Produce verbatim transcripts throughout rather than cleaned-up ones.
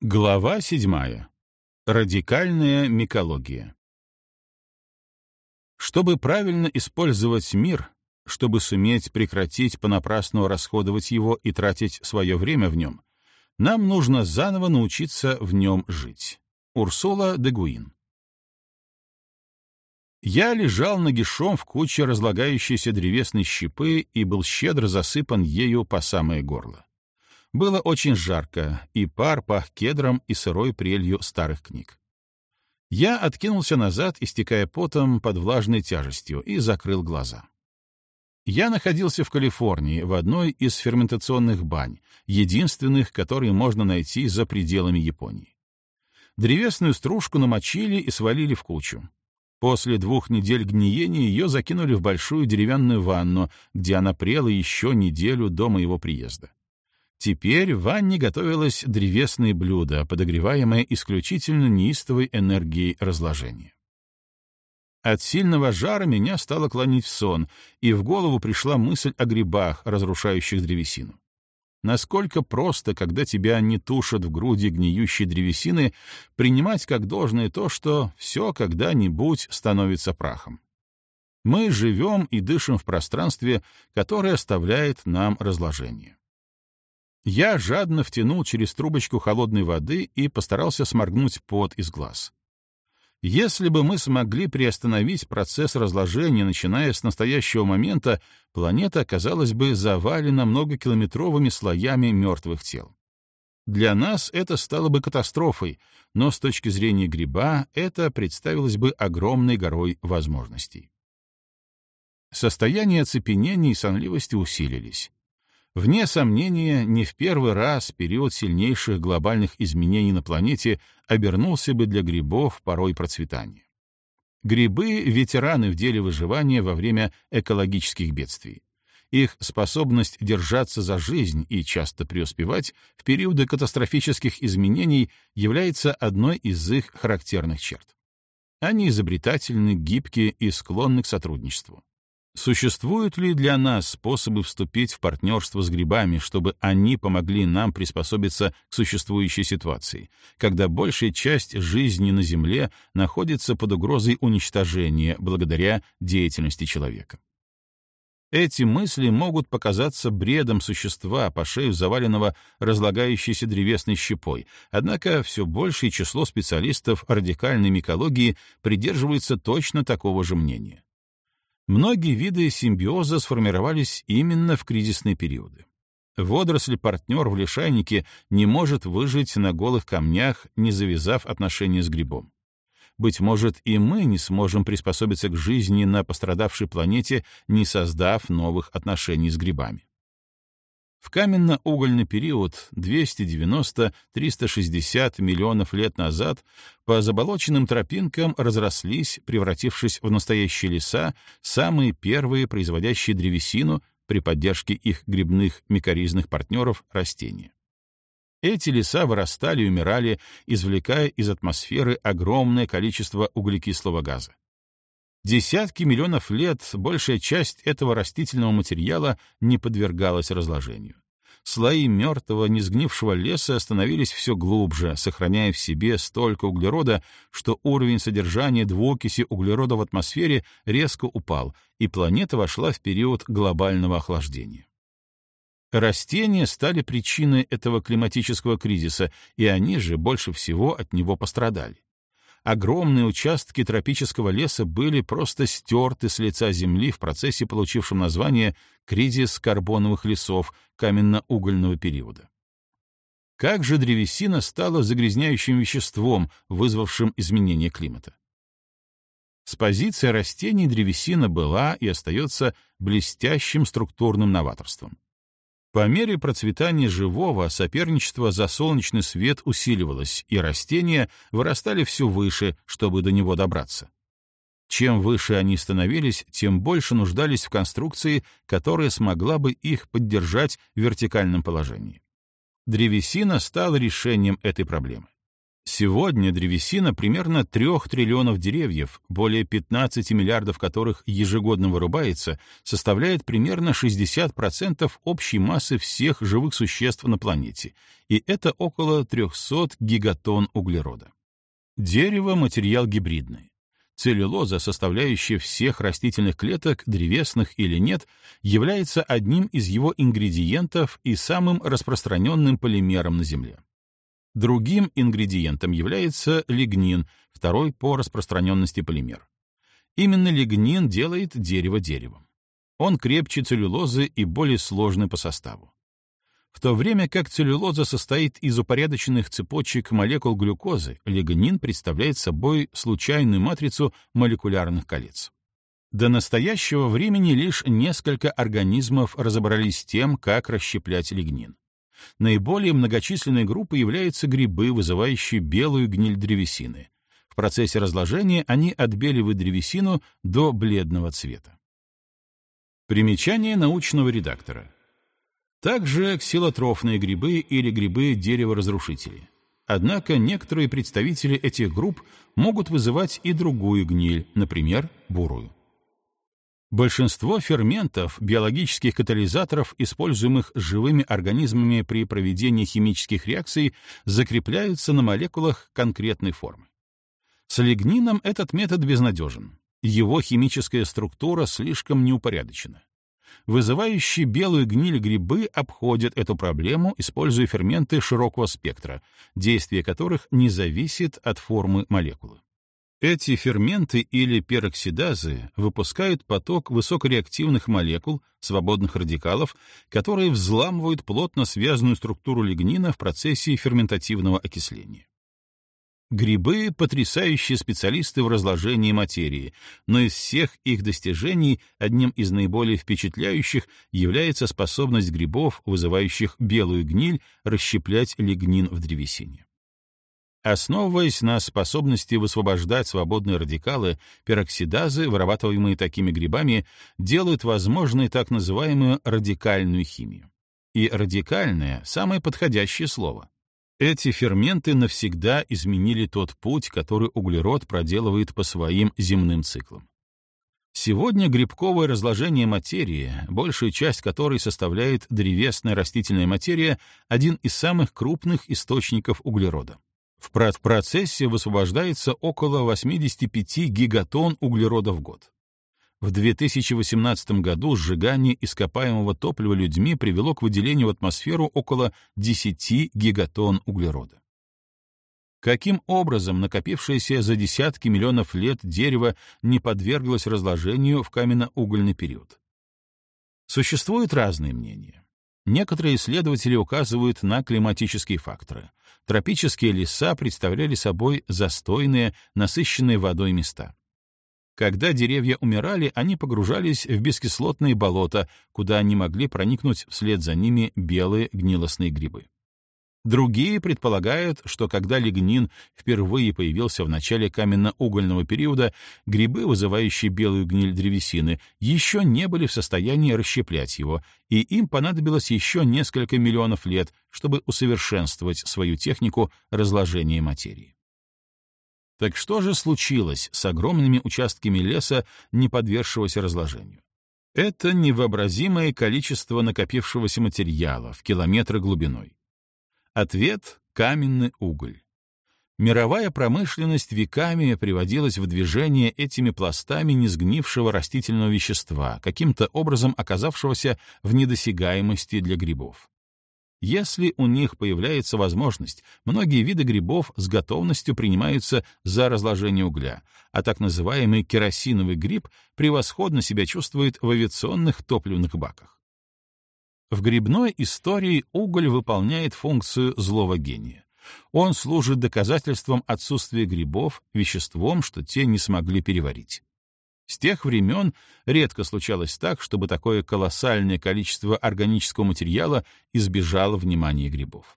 Глава седьмая. Радикальная микология. Чтобы правильно использовать мир, чтобы суметь прекратить понапрасну расходовать его и тратить свое время в нем, нам нужно заново научиться в нем жить. Урсула де Гуин. Я лежал нагишом в куче разлагающейся древесной щепы и был щедро засыпан ею по самое горло. Было очень жарко, и пар пах кедром и сырой прелью старых книг. Я откинулся назад, истекая потом под влажной тяжестью, и закрыл глаза. Я находился в Калифорнии, в одной из ферментационных бань, единственных, которые можно найти за пределами Японии. Древесную стружку намочили и свалили в кучу. После двух недель гниения ее закинули в большую деревянную ванну, где она прела еще неделю до моего приезда. Теперь в ванне готовилось древесное блюдо, подогреваемое исключительно неистовой энергией разложения. От сильного жара меня стало клонить в сон, и в голову пришла мысль о грибах, разрушающих древесину. Насколько просто, когда тебя не тушат в груди гниющей древесины, принимать как должное то, что все когда-нибудь становится прахом. Мы живем и дышим в пространстве, которое оставляет нам разложение. Я жадно втянул через трубочку холодной воды и постарался сморгнуть пот из глаз. Если бы мы смогли приостановить процесс разложения, начиная с настоящего момента, планета оказалась бы завалена многокилометровыми слоями мертвых тел. Для нас это стало бы катастрофой, но с точки зрения гриба это представилось бы огромной горой возможностей. Состояния оцепенения и сонливости усилились. Вне сомнения, не в первый раз период сильнейших глобальных изменений на планете обернулся бы для грибов порой процветания. Грибы — ветераны в деле выживания во время экологических бедствий. Их способность держаться за жизнь и часто преуспевать в периоды катастрофических изменений является одной из их характерных черт. Они изобретательны, гибкие и склонны к сотрудничеству. Существуют ли для нас способы вступить в партнерство с грибами, чтобы они помогли нам приспособиться к существующей ситуации, когда большая часть жизни на Земле находится под угрозой уничтожения благодаря деятельности человека? Эти мысли могут показаться бредом существа, по шею заваленного разлагающейся древесной щепой, однако все большее число специалистов радикальной микологии придерживаются точно такого же мнения. Многие виды симбиоза сформировались именно в кризисные периоды. Водоросль-партнер в лишайнике не может выжить на голых камнях, не завязав отношения с грибом. Быть может, и мы не сможем приспособиться к жизни на пострадавшей планете, не создав новых отношений с грибами. В каменно-угольный период двести девяносто — триста шестьдесят миллионов лет назад по заболоченным тропинкам разрослись, превратившись в настоящие леса, самые первые производящие древесину при поддержке их грибных микоризных партнеров растения. Эти леса вырастали и умирали, извлекая из атмосферы огромное количество углекислого газа. Десятки миллионов лет большая часть этого растительного материала не подвергалась разложению. Слои мертвого, несгнившего леса становились все глубже, сохраняя в себе столько углерода, что уровень содержания двуокиси углерода в атмосфере резко упал, и планета вошла в период глобального охлаждения. Растения стали причиной этого климатического кризиса, и они же больше всего от него пострадали. Огромные участки тропического леса были просто стерты с лица Земли в процессе, получившем название «кризис карбоновых лесов» каменно-угольного периода. Как же древесина стала загрязняющим веществом, вызвавшим изменение климата? С позиции растений древесина была и остается блестящим структурным новаторством. По мере процветания живого соперничество за солнечный свет усиливалось, и растения вырастали все выше, чтобы до него добраться. Чем выше они становились, тем больше нуждались в конструкции, которая смогла бы их поддержать в вертикальном положении. Древесина стала решением этой проблемы. Сегодня древесина примерно трех триллионов деревьев, более пятнадцати миллиардов которых ежегодно вырубается, составляет примерно шестьдесят процентов общей массы всех живых существ на планете, и это около трехсот гигатонн углерода. Дерево — материал гибридный. Целлюлоза, составляющая всех растительных клеток, древесных или нет, является одним из его ингредиентов и самым распространенным полимером на Земле. Другим ингредиентом является лигнин, второй по распространенности полимер. Именно лигнин делает дерево деревом. Он крепче целлюлозы и более сложный по составу. В то время как целлюлоза состоит из упорядоченных цепочек молекул глюкозы, лигнин представляет собой случайную матрицу молекулярных колец. До настоящего времени лишь несколько организмов разобрались с тем, как расщеплять лигнин. Наиболее многочисленной группой являются грибы, вызывающие белую гниль древесины. В процессе разложения они отбеливают древесину до бледного цвета. Примечание научного редактора. Также ксилотрофные грибы или грибы-дереворазрушители. Однако некоторые представители этих групп могут вызывать и другую гниль, например, бурую. Большинство ферментов, биологических катализаторов, используемых живыми организмами при проведении химических реакций, закрепляются на молекулах конкретной формы. С лигнином этот метод безнадежен. Его химическая структура слишком неупорядочена. Вызывающие белую гниль грибы обходят эту проблему, используя ферменты широкого спектра, действие которых не зависит от формы молекулы. Эти ферменты или пероксидазы выпускают поток высокореактивных молекул, свободных радикалов, которые взламывают плотно связанную структуру лигнина в процессе ферментативного окисления. Грибы — потрясающие специалисты в разложении материи, но из всех их достижений одним из наиболее впечатляющих является способность грибов, вызывающих белую гниль, расщеплять лигнин в древесине. Основываясь на способности высвобождать свободные радикалы, пероксидазы, вырабатываемые такими грибами, делают возможной так называемую радикальную химию. И радикальное — самое подходящее слово. Эти ферменты навсегда изменили тот путь, который углерод проделывает по своим земным циклам. Сегодня грибковое разложение материи, большая часть которой составляет древесная растительная материя, один из самых крупных источников углерода. В процессе высвобождается около восьмидесяти пяти гигатонн углерода в год. В две тысячи восемнадцатом году сжигание ископаемого топлива людьми привело к выделению в атмосферу около десяти гигатонн углерода. Каким образом накопившееся за десятки миллионов лет дерево не подверглось разложению в каменно-угольный период? Существуют разные мнения. Некоторые исследователи указывают на климатические факторы. Тропические леса представляли собой застойные, насыщенные водой места. Когда деревья умирали, они погружались в бескислотные болота, куда не могли проникнуть вслед за ними белые гнилостные грибы. Другие предполагают, что когда лигнин впервые появился в начале каменно-угольного периода, грибы, вызывающие белую гниль древесины, еще не были в состоянии расщеплять его, и им понадобилось еще несколько миллионов лет, чтобы усовершенствовать свою технику разложения материи. Так что же случилось с огромными участками леса, не подвергшегося разложению? Это невообразимое количество накопившегося материала в километры глубиной. Ответ — каменный уголь. Мировая промышленность веками приводилась в движение этими пластами несгнившего растительного вещества, каким-то образом оказавшегося в недосягаемости для грибов. Если у них появляется возможность, многие виды грибов с готовностью принимаются за разложение угля, а так называемый керосиновый гриб превосходно себя чувствует в авиационных топливных баках. В грибной истории уголь выполняет функцию злого гения. Он служит доказательством отсутствия грибов, веществом, что те не смогли переварить. С тех времен редко случалось так, чтобы такое колоссальное количество органического материала избежало внимания грибов.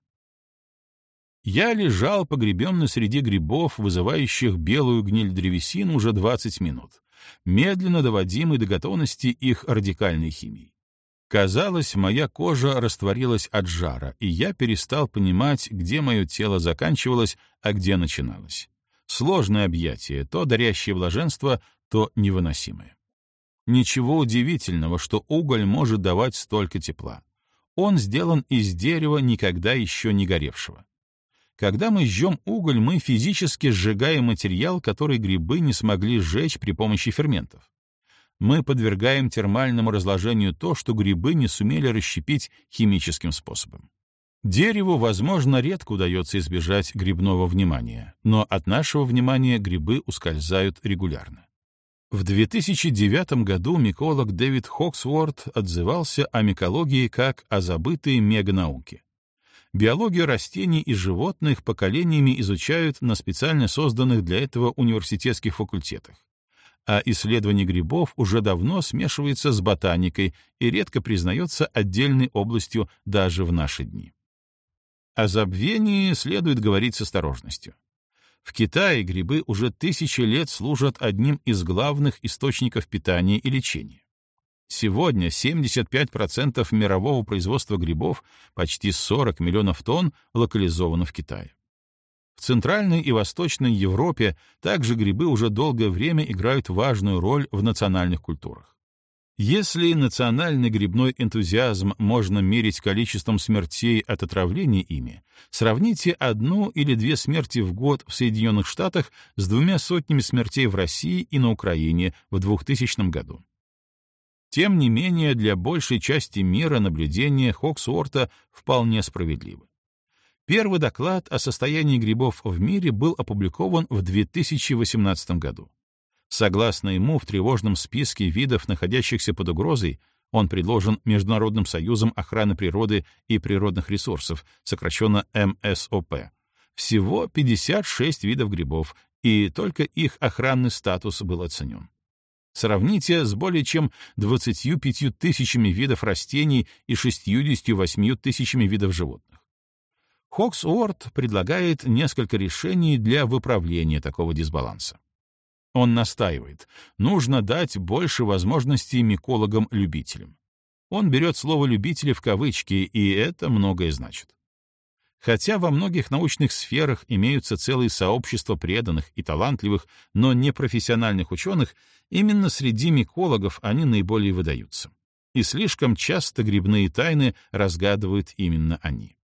Я лежал погребенный среди грибов, вызывающих белую гниль древесины, уже двадцать минут, медленно доводимый до готовности их радикальной химией. Казалось, моя кожа растворилась от жара, и я перестал понимать, где мое тело заканчивалось, а где начиналось. Сложное объятие, то дарящее блаженство, то невыносимое. Ничего удивительного, что уголь может давать столько тепла. Он сделан из дерева, никогда еще не горевшего. Когда мы жжем уголь, мы физически сжигаем материал, который грибы не смогли сжечь при помощи ферментов. Мы подвергаем термальному разложению то, что грибы не сумели расщепить химическим способом. Дереву, возможно, редко удается избежать грибного внимания, но от нашего внимания грибы ускользают регулярно. В две тысячи девятом году миколог Дэвид Хоксворт отзывался о микологии как о забытой меганауке. Биологию растений и животных поколениями изучают на специально созданных для этого университетских факультетах. А исследование грибов уже давно смешивается с ботаникой и редко признается отдельной областью даже в наши дни. О забвении следует говорить с осторожностью. В Китае грибы уже тысячи лет служат одним из главных источников питания и лечения. Сегодня семьдесят пять процентов мирового производства грибов, почти сорок миллионов тонн, локализовано в Китае. В Центральной и Восточной Европе также грибы уже долгое время играют важную роль в национальных культурах. Если национальный грибной энтузиазм можно мерить количеством смертей от отравления ими, сравните одну или две смерти в год в Соединенных Штатах с двумя сотнями смертей в России и на Украине в двухтысячном году. Тем не менее, для большей части мира наблюдения Хоксуорта вполне справедливы. Первый доклад о состоянии грибов в мире был опубликован в две тысячи восемнадцатом году. Согласно ему, в тревожном списке видов, находящихся под угрозой, он предложен Международным союзом охраны природы и природных ресурсов, сокращенно эм эс о пэ, всего пятьдесят шесть видов грибов, и только их охранный статус был оценен. Сравните с более чем двадцатью пятью тысячами видов растений и шестьюдесятью восьмью тысячами видов животных. Хоксуорт предлагает несколько решений для выправления такого дисбаланса. Он настаивает, нужно дать больше возможностей микологам-любителям. Он берет слово «любители» в кавычки, и это многое значит. Хотя во многих научных сферах имеются целые сообщества преданных и талантливых, но непрофессиональных ученых, именно среди микологов они наиболее выдаются. И слишком часто грибные тайны разгадывают именно они.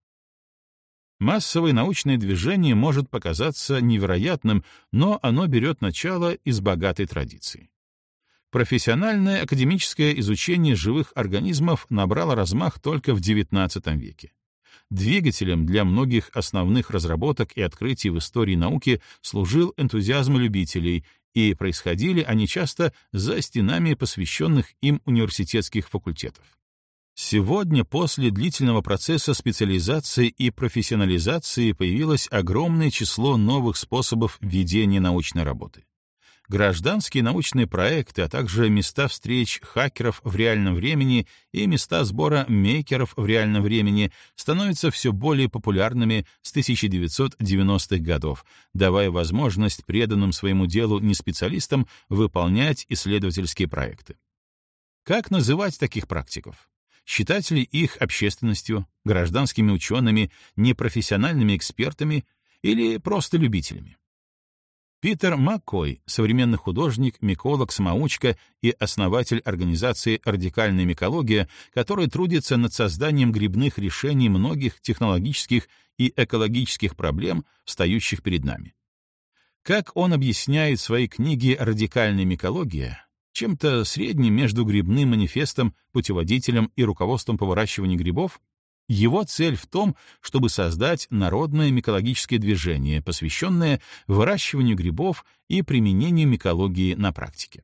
Массовое научное движение может показаться невероятным, но оно берет начало из богатой традиции. Профессиональное академическое изучение живых организмов набрало размах только в девятнадцатом веке. Двигателем для многих основных разработок и открытий в истории науки служил энтузиазм любителей, и происходили они часто за стенами посвященных им университетских факультетов. Сегодня, после длительного процесса специализации и профессионализации, появилось огромное число новых способов ведения научной работы. Гражданские научные проекты, а также места встреч хакеров в реальном времени и места сбора мейкеров в реальном времени становятся все более популярными с тысяча девятьсот девяностых годов, давая возможность преданным своему делу неспециалистам выполнять исследовательские проекты. Как называть таких практиков? Считать ли их общественностью, гражданскими учеными, непрофессиональными экспертами или просто любителями? Питер Маккой, современный художник, миколог, самоучка и основатель организации «Радикальная микология», который трудится над созданием грибных решений многих технологических и экологических проблем, встающих перед нами. Как он объясняет в своей книге «Радикальная микология», чем-то средним между грибным манифестом, путеводителем и руководством по выращиванию грибов, его цель в том, чтобы создать народное микологическое движение, посвященное выращиванию грибов и применению микологии на практике.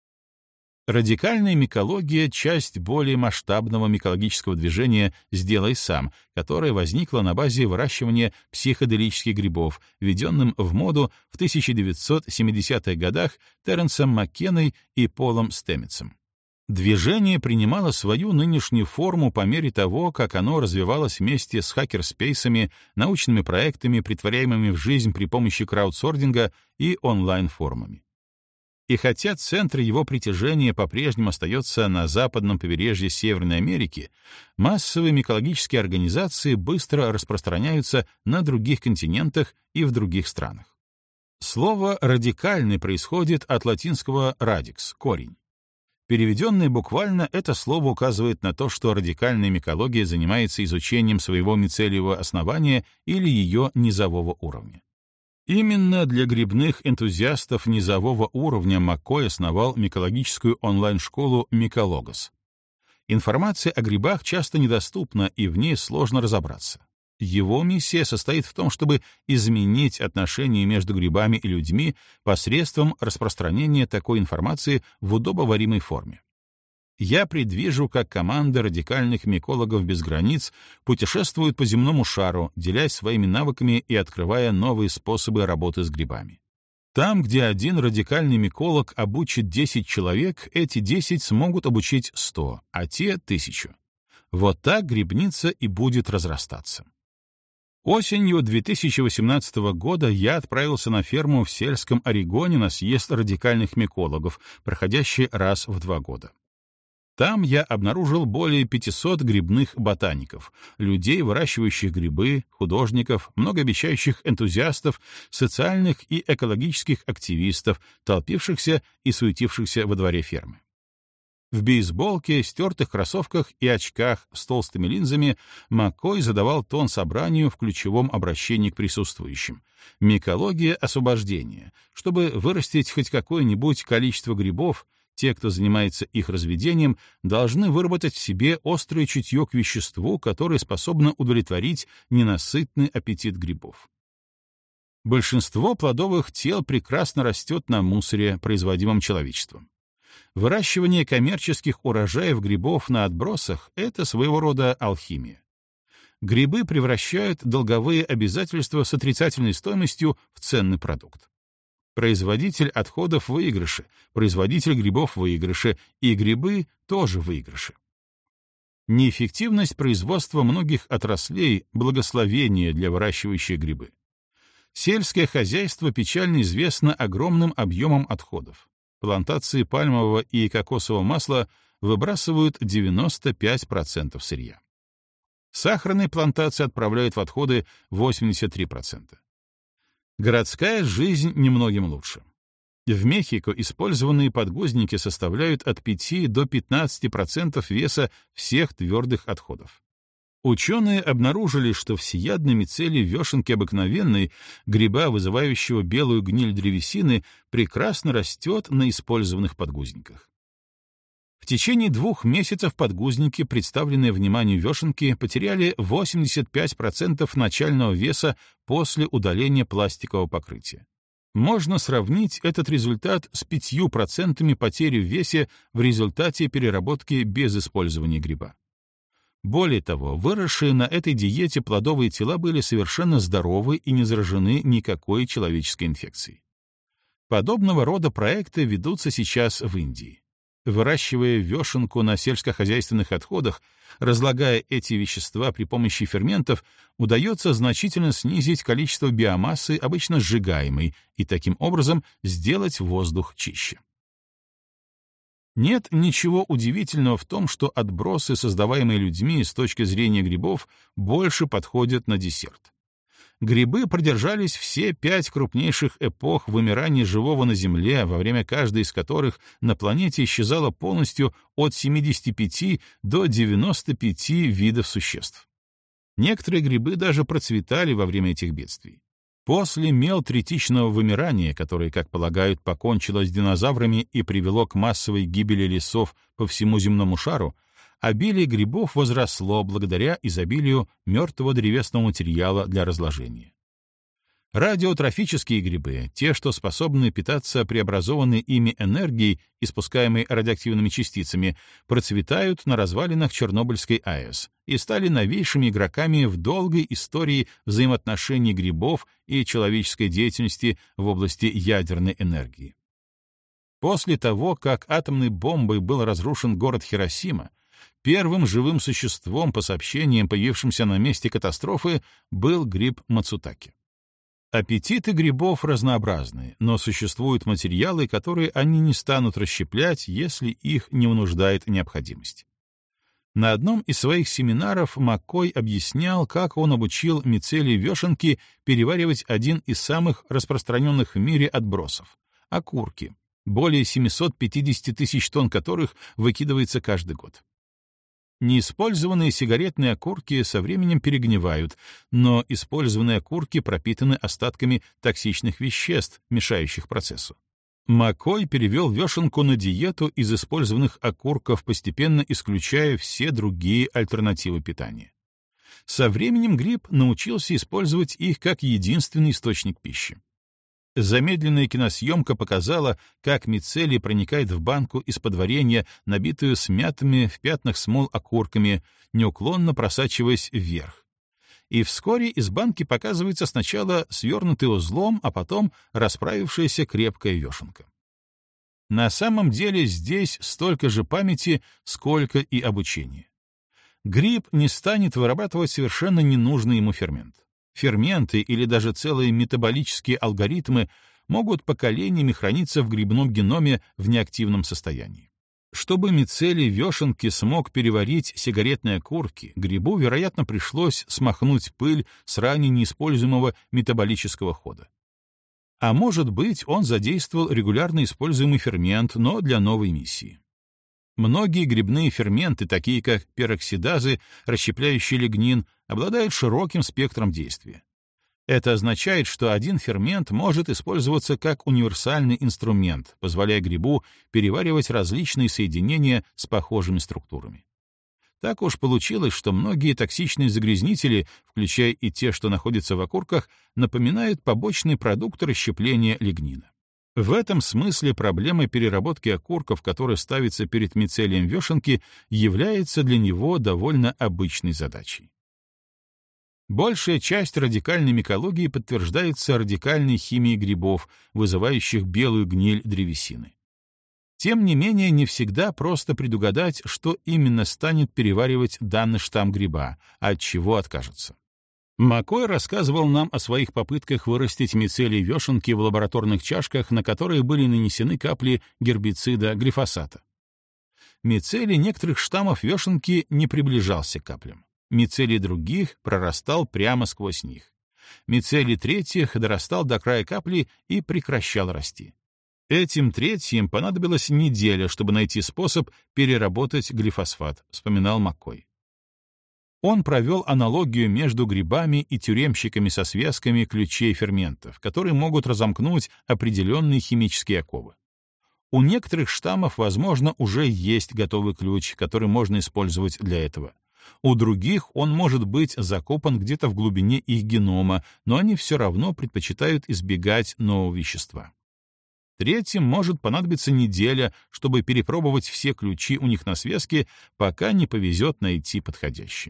Радикальная микология — часть более масштабного микологического движения «Сделай сам», которое возникло на базе выращивания психоделических грибов, введенным в моду в тысяча девятьсот семидесятых годах Теренсом Маккеной и Полом Стэмитсом. Движение принимало свою нынешнюю форму по мере того, как оно развивалось вместе с хакерспейсами, научными проектами, претворяемыми в жизнь при помощи краудсординга и онлайн-форумами. И хотя центр его притяжения по-прежнему остается на западном побережье Северной Америки, массовые микологические организации быстро распространяются на других континентах и в других странах. Слово «радикальный» происходит от латинского «radix» — корень. Переведенное буквально, это слово указывает на то, что радикальная микология занимается изучением своего мицелиевого основания или ее низового уровня. Именно для грибных энтузиастов низового уровня Маккой основал микологическую онлайн-школу «Микологос». Информация о грибах часто недоступна, и в ней сложно разобраться. Его миссия состоит в том, чтобы изменить отношения между грибами и людьми посредством распространения такой информации в удобоваримой форме. Я предвижу, как команда радикальных микологов без границ путешествует по земному шару, делясь своими навыками и открывая новые способы работы с грибами. Там, где один радикальный миколог обучит десять человек, эти десять смогут обучить сто, а те — тысячу. Вот так грибница и будет разрастаться. Осенью две тысячи восемнадцатого года я отправился на ферму в сельском Орегоне на съезд радикальных микологов, проходящий раз в два года. Там я обнаружил более пятисот грибных ботаников, людей, выращивающих грибы, художников, многообещающих энтузиастов, социальных и экологических активистов, толпившихся и суетившихся во дворе фермы. В бейсболке, стертых кроссовках и очках с толстыми линзами Маккой задавал тон собранию в ключевом обращении к присутствующим — микология освобождения, чтобы вырастить хоть какое-нибудь количество грибов. Те, кто занимается их разведением, должны выработать в себе острое чутье к веществу, которое способно удовлетворить ненасытный аппетит грибов. Большинство плодовых тел прекрасно растет на мусоре, производимом человечеством. Выращивание коммерческих урожаев грибов на отбросах — это своего рода алхимия. Грибы превращают долговые обязательства с отрицательной стоимостью в ценный продукт. Производитель отходов в выигрыше, производитель грибов в выигрыше, и грибы тоже в выигрыше. Неэффективность производства многих отраслей — благословение для выращивающих грибы. Сельское хозяйство печально известно огромным объемом отходов. Плантации пальмового и кокосового масла выбрасывают девяносто пять процентов сырья. Сахарные плантации отправляют в отходы восемьдесят три процента. Городская жизнь немногим лучше. В Мехико использованные подгузники составляют от пяти до пятнадцати процентов веса всех твердых отходов. Ученые обнаружили, что всеядной мицелий вешенки обыкновенной, гриба, вызывающего белую гниль древесины, прекрасно растет на использованных подгузниках. В течение двух месяцев подгузники, представленные вниманию вешенки, потеряли восемьдесят пять процентов начального веса после удаления пластикового покрытия. Можно сравнить этот результат с пятью процентами потери в весе в результате переработки без использования гриба. Более того, выросшие на этой диете плодовые тела были совершенно здоровы и не заражены никакой человеческой инфекцией. Подобного рода проекты ведутся сейчас в Индии. Выращивая вешенку на сельскохозяйственных отходах, разлагая эти вещества при помощи ферментов, удается значительно снизить количество биомассы, обычно сжигаемой, и таким образом сделать воздух чище. Нет ничего удивительного в том, что отбросы, создаваемые людьми с точки зрения грибов, больше подходят на десерт. Грибы продержались все пять крупнейших эпох вымирания живого на Земле, во время каждой из которых на планете исчезало полностью от семидесяти пяти до девяноста пяти видов существ. Некоторые грибы даже процветали во время этих бедствий. После мелтретичного вымирания, которое, как полагают, покончило с динозаврами и привело к массовой гибели лесов по всему земному шару, обилие грибов возросло благодаря изобилию мертвого древесного материала для разложения. Радиотрофические грибы, те, что способны питаться преобразованной ими энергией, испускаемой радиоактивными частицами, процветают на развалинах Чернобыльской АЭС и стали новейшими игроками в долгой истории взаимоотношений грибов и человеческой деятельности в области ядерной энергии. После того, как атомной бомбой был разрушен город Хиросима, первым живым существом, по сообщениям, появившимся на месте катастрофы, был гриб мацутаке. Аппетиты грибов разнообразны, но существуют материалы, которые они не станут расщеплять, если их не вынуждает необходимость. На одном из своих семинаров Маккой объяснял, как он обучил мицелий вешенки переваривать один из самых распространенных в мире отбросов — окурки, более семьсот пятьдесят тысяч тонн которых выкидывается каждый год. Неиспользованные сигаретные окурки со временем перегнивают, но использованные окурки пропитаны остатками токсичных веществ, мешающих процессу. Маккой перевел вешенку на диету из использованных окурков, постепенно исключая все другие альтернативы питания. Со временем гриб научился использовать их как единственный источник пищи. Замедленная киносъемка показала, как мицелий проникает в банку из-под варенья, набитую смятыми в пятнах смол окурками, неуклонно просачиваясь вверх. И вскоре из банки показывается сначала свернутый узлом, а потом расправившаяся крепкая вешенка. На самом деле здесь столько же памяти, сколько и обучения. Гриб не станет вырабатывать совершенно ненужный ему фермент. Ферменты или даже целые метаболические алгоритмы могут поколениями храниться в грибном геноме в неактивном состоянии. Чтобы мицелий вешенки смог переварить сигаретные окурки, грибу, вероятно, пришлось смахнуть пыль с ранее неиспользуемого метаболического хода. А может быть, он задействовал регулярно используемый фермент, но для новой миссии. Многие грибные ферменты, такие как пероксидазы, расщепляющие лигнин, обладают широким спектром действия. Это означает, что один фермент может использоваться как универсальный инструмент, позволяя грибу переваривать различные соединения с похожими структурами. Так уж получилось, что многие токсичные загрязнители, включая и те, что находятся в окурках, напоминают побочные продукты расщепления лигнина. В этом смысле проблема переработки окурков, которая ставится перед мицелием вешенки, является для него довольно обычной задачей. Большая часть радикальной микологии подтверждается радикальной химией грибов, вызывающих белую гниль древесины. Тем не менее, не всегда просто предугадать, что именно станет переваривать данный штамм гриба, а от чего откажется. Маккой рассказывал нам о своих попытках вырастить мицелий вешенки в лабораторных чашках, на которые были нанесены капли гербицида глифосата. Мицелий некоторых штаммов вешенки не приближался к каплям. Мицелий других прорастал прямо сквозь них. Мицелий третьих дорастал до края капли и прекращал расти. Этим третьим понадобилась неделя, чтобы найти способ переработать глифосфат, вспоминал Маккой. Он провел аналогию между грибами и тюремщиками со связками ключей ферментов, которые могут разомкнуть определенные химические оковы. У некоторых штаммов, возможно, уже есть готовый ключ, который можно использовать для этого. У других он может быть закопан где-то в глубине их генома, но они все равно предпочитают избегать нового вещества. Третьим может понадобиться неделя, чтобы перепробовать все ключи у них на связке, пока не повезет найти подходящий.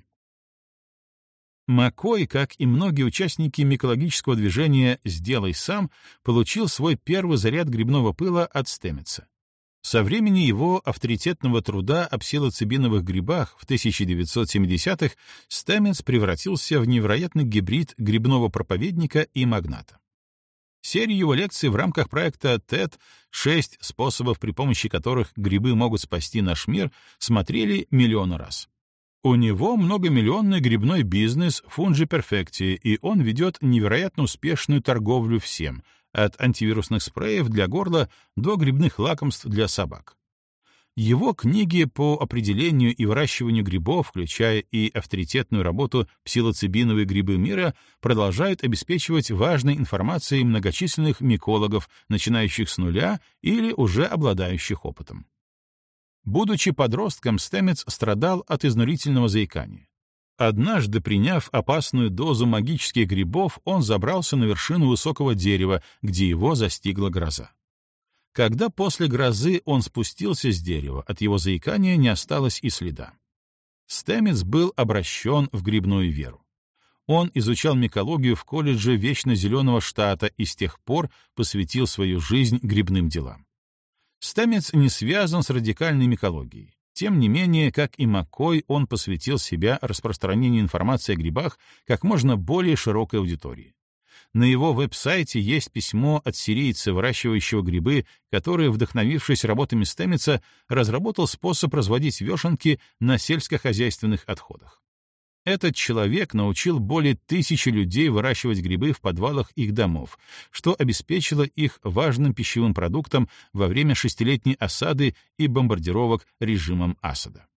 Маккой, как и многие участники микологического движения «Сделай сам», получил свой первый заряд грибного пыла от Стэмитса. Со времени его авторитетного труда о псилоцибиновых грибах в тысяча девятьсот семидесятых Стэмитс превратился в невероятный гибрид грибного проповедника и магната. Серию его лекций в рамках проекта тед «Шесть способов, при помощи которых грибы могут спасти наш мир» смотрели миллионы раз. У него многомиллионный грибной бизнес Fungi Perfecti, и он ведет невероятно успешную торговлю всем, от антивирусных спреев для горла до грибных лакомств для собак. Его книги по определению и выращиванию грибов, включая и авторитетную работу «Псилоцибиновые грибы мира», продолжают обеспечивать важной информацией многочисленных микологов, начинающих с нуля или уже обладающих опытом. Будучи подростком, Стэмитс страдал от изнурительного заикания. Однажды, приняв опасную дозу магических грибов, он забрался на вершину высокого дерева, где его застигла гроза. Когда после грозы он спустился с дерева, от его заикания не осталось и следа. Стэмитс был обращен в грибную веру. Он изучал микологию в колледже Вечно Зеленого штата и с тех пор посвятил свою жизнь грибным делам. Стэмитс не связан с радикальной микологией. Тем не менее, как и Маккой, он посвятил себя распространению информации о грибах как можно более широкой аудитории. На его веб-сайте есть письмо от сирийца, выращивающего грибы, который, вдохновившись работами Стэмитса, разработал способ разводить вешенки на сельскохозяйственных отходах. Этот человек научил более тысячи людей выращивать грибы в подвалах их домов, что обеспечило их важным пищевым продуктом во время шестилетней осады и бомбардировок режимом Асада.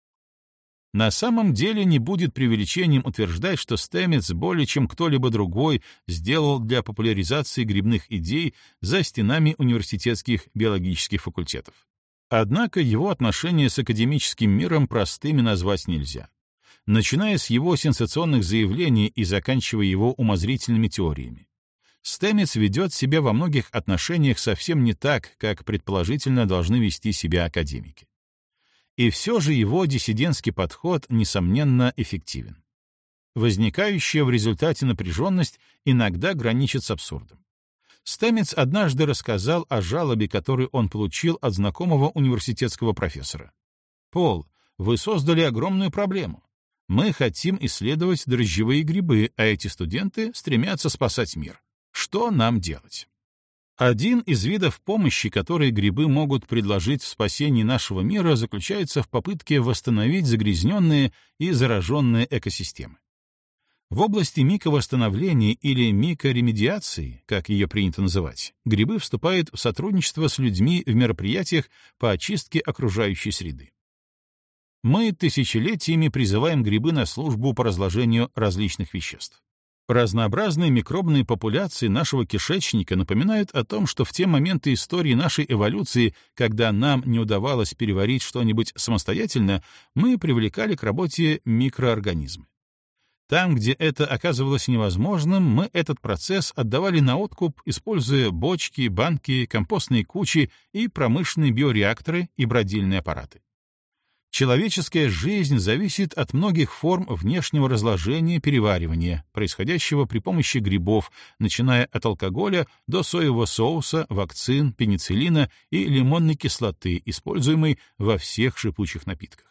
На самом деле не будет преувеличением утверждать, что Стэмитс более чем кто-либо другой сделал для популяризации грибных идей за стенами университетских биологических факультетов. Однако его отношения с академическим миром простыми назвать нельзя. Начиная с его сенсационных заявлений и заканчивая его умозрительными теориями. Стэмитс ведет себя во многих отношениях совсем не так, как предположительно должны вести себя академики. И все же его диссидентский подход, несомненно, эффективен. Возникающая в результате напряженность иногда граничит с абсурдом. Стэмитс однажды рассказал о жалобе, которую он получил от знакомого университетского профессора. «Пол, вы создали огромную проблему. Мы хотим исследовать дрожжевые грибы, а эти студенты стремятся спасать мир. Что нам делать?» Один из видов помощи, которые грибы могут предложить в спасении нашего мира, заключается в попытке восстановить загрязненные и зараженные экосистемы. В области миковосстановления или микоремедиации, как ее принято называть, грибы вступают в сотрудничество с людьми в мероприятиях по очистке окружающей среды. Мы тысячелетиями призываем грибы на службу по разложению различных веществ. Разнообразные микробные популяции нашего кишечника напоминают о том, что в те моменты истории нашей эволюции, когда нам не удавалось переварить что-нибудь самостоятельно, мы привлекали к работе микроорганизмы. Там, где это оказывалось невозможным, мы этот процесс отдавали на откуп, используя бочки, банки, компостные кучи и промышленные биореакторы и бродильные аппараты. Человеческая жизнь зависит от многих форм внешнего разложения и переваривания, происходящего при помощи грибов, начиная от алкоголя до соевого соуса, вакцин, пенициллина и лимонной кислоты, используемой во всех шипучих напитках.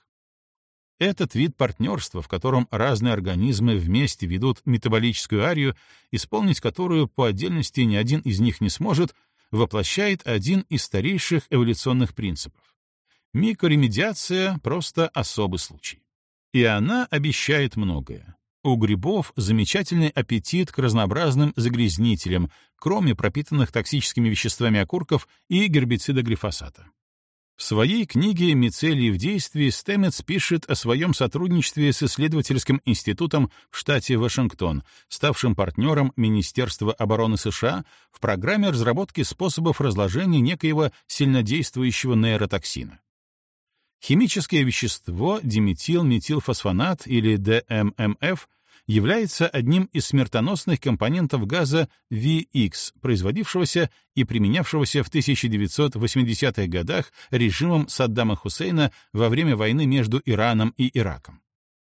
Этот вид партнерства, в котором разные организмы вместе ведут метаболическую арию, исполнить которую по отдельности ни один из них не сможет, воплощает один из старейших эволюционных принципов. Микоремедиация — просто особый случай. И она обещает многое. У грибов замечательный аппетит к разнообразным загрязнителям, кроме пропитанных токсическими веществами окурков и гербицида глифосата. В своей книге «Мицелий в действии» Стэмитс пишет о своем сотрудничестве с исследовательским институтом в штате Вашингтон, ставшим партнером Министерства обороны США в программе разработки способов разложения некоего сильнодействующего нейротоксина. Химическое вещество диметилметилфосфонат или ди эм эм эф является одним из смертоносных компонентов газа ви икс, производившегося и применявшегося в тысяча девятьсот восьмидесятых годах режимом Саддама Хусейна во время войны между Ираном и Ираком.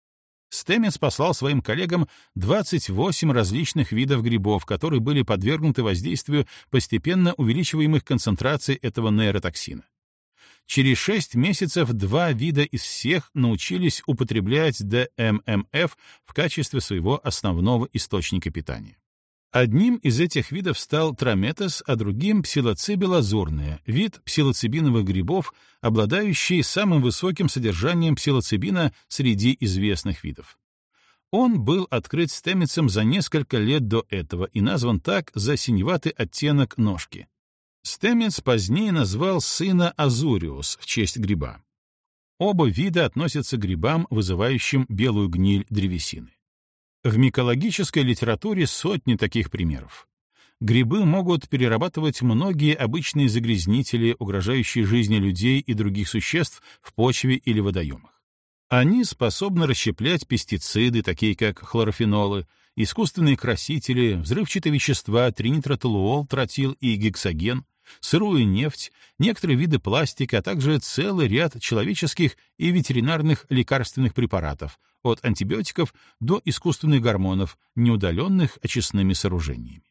Стэмитс послал своим коллегам двадцать восемь различных видов грибов, которые были подвергнуты воздействию постепенно увеличиваемых концентраций этого нейротоксина. Через шесть месяцев два вида из всех научились употреблять ди эм эм эф в качестве своего основного источника питания. Одним из этих видов стал траметос, а другим — псилоцибе лазурная, вид псилоцибиновых грибов, обладающий самым высоким содержанием псилоцибина среди известных видов. Он был открыт Стэмитсом за несколько лет до этого и назван так за синеватый оттенок ножки. Стэмитс позднее назвал сына Азуриус в честь гриба. Оба вида относятся к грибам, вызывающим белую гниль древесины. В микологической литературе сотни таких примеров. Грибы могут перерабатывать многие обычные загрязнители, угрожающие жизни людей и других существ в почве или водоемах. Они способны расщеплять пестициды, такие как хлорофенолы, искусственные красители, взрывчатые вещества тринитротолуол, тротил и гексоген, сырую нефть, некоторые виды пластика, а также целый ряд человеческих и ветеринарных лекарственных препаратов, от антибиотиков до искусственных гормонов, неудаленных очистными сооружениями.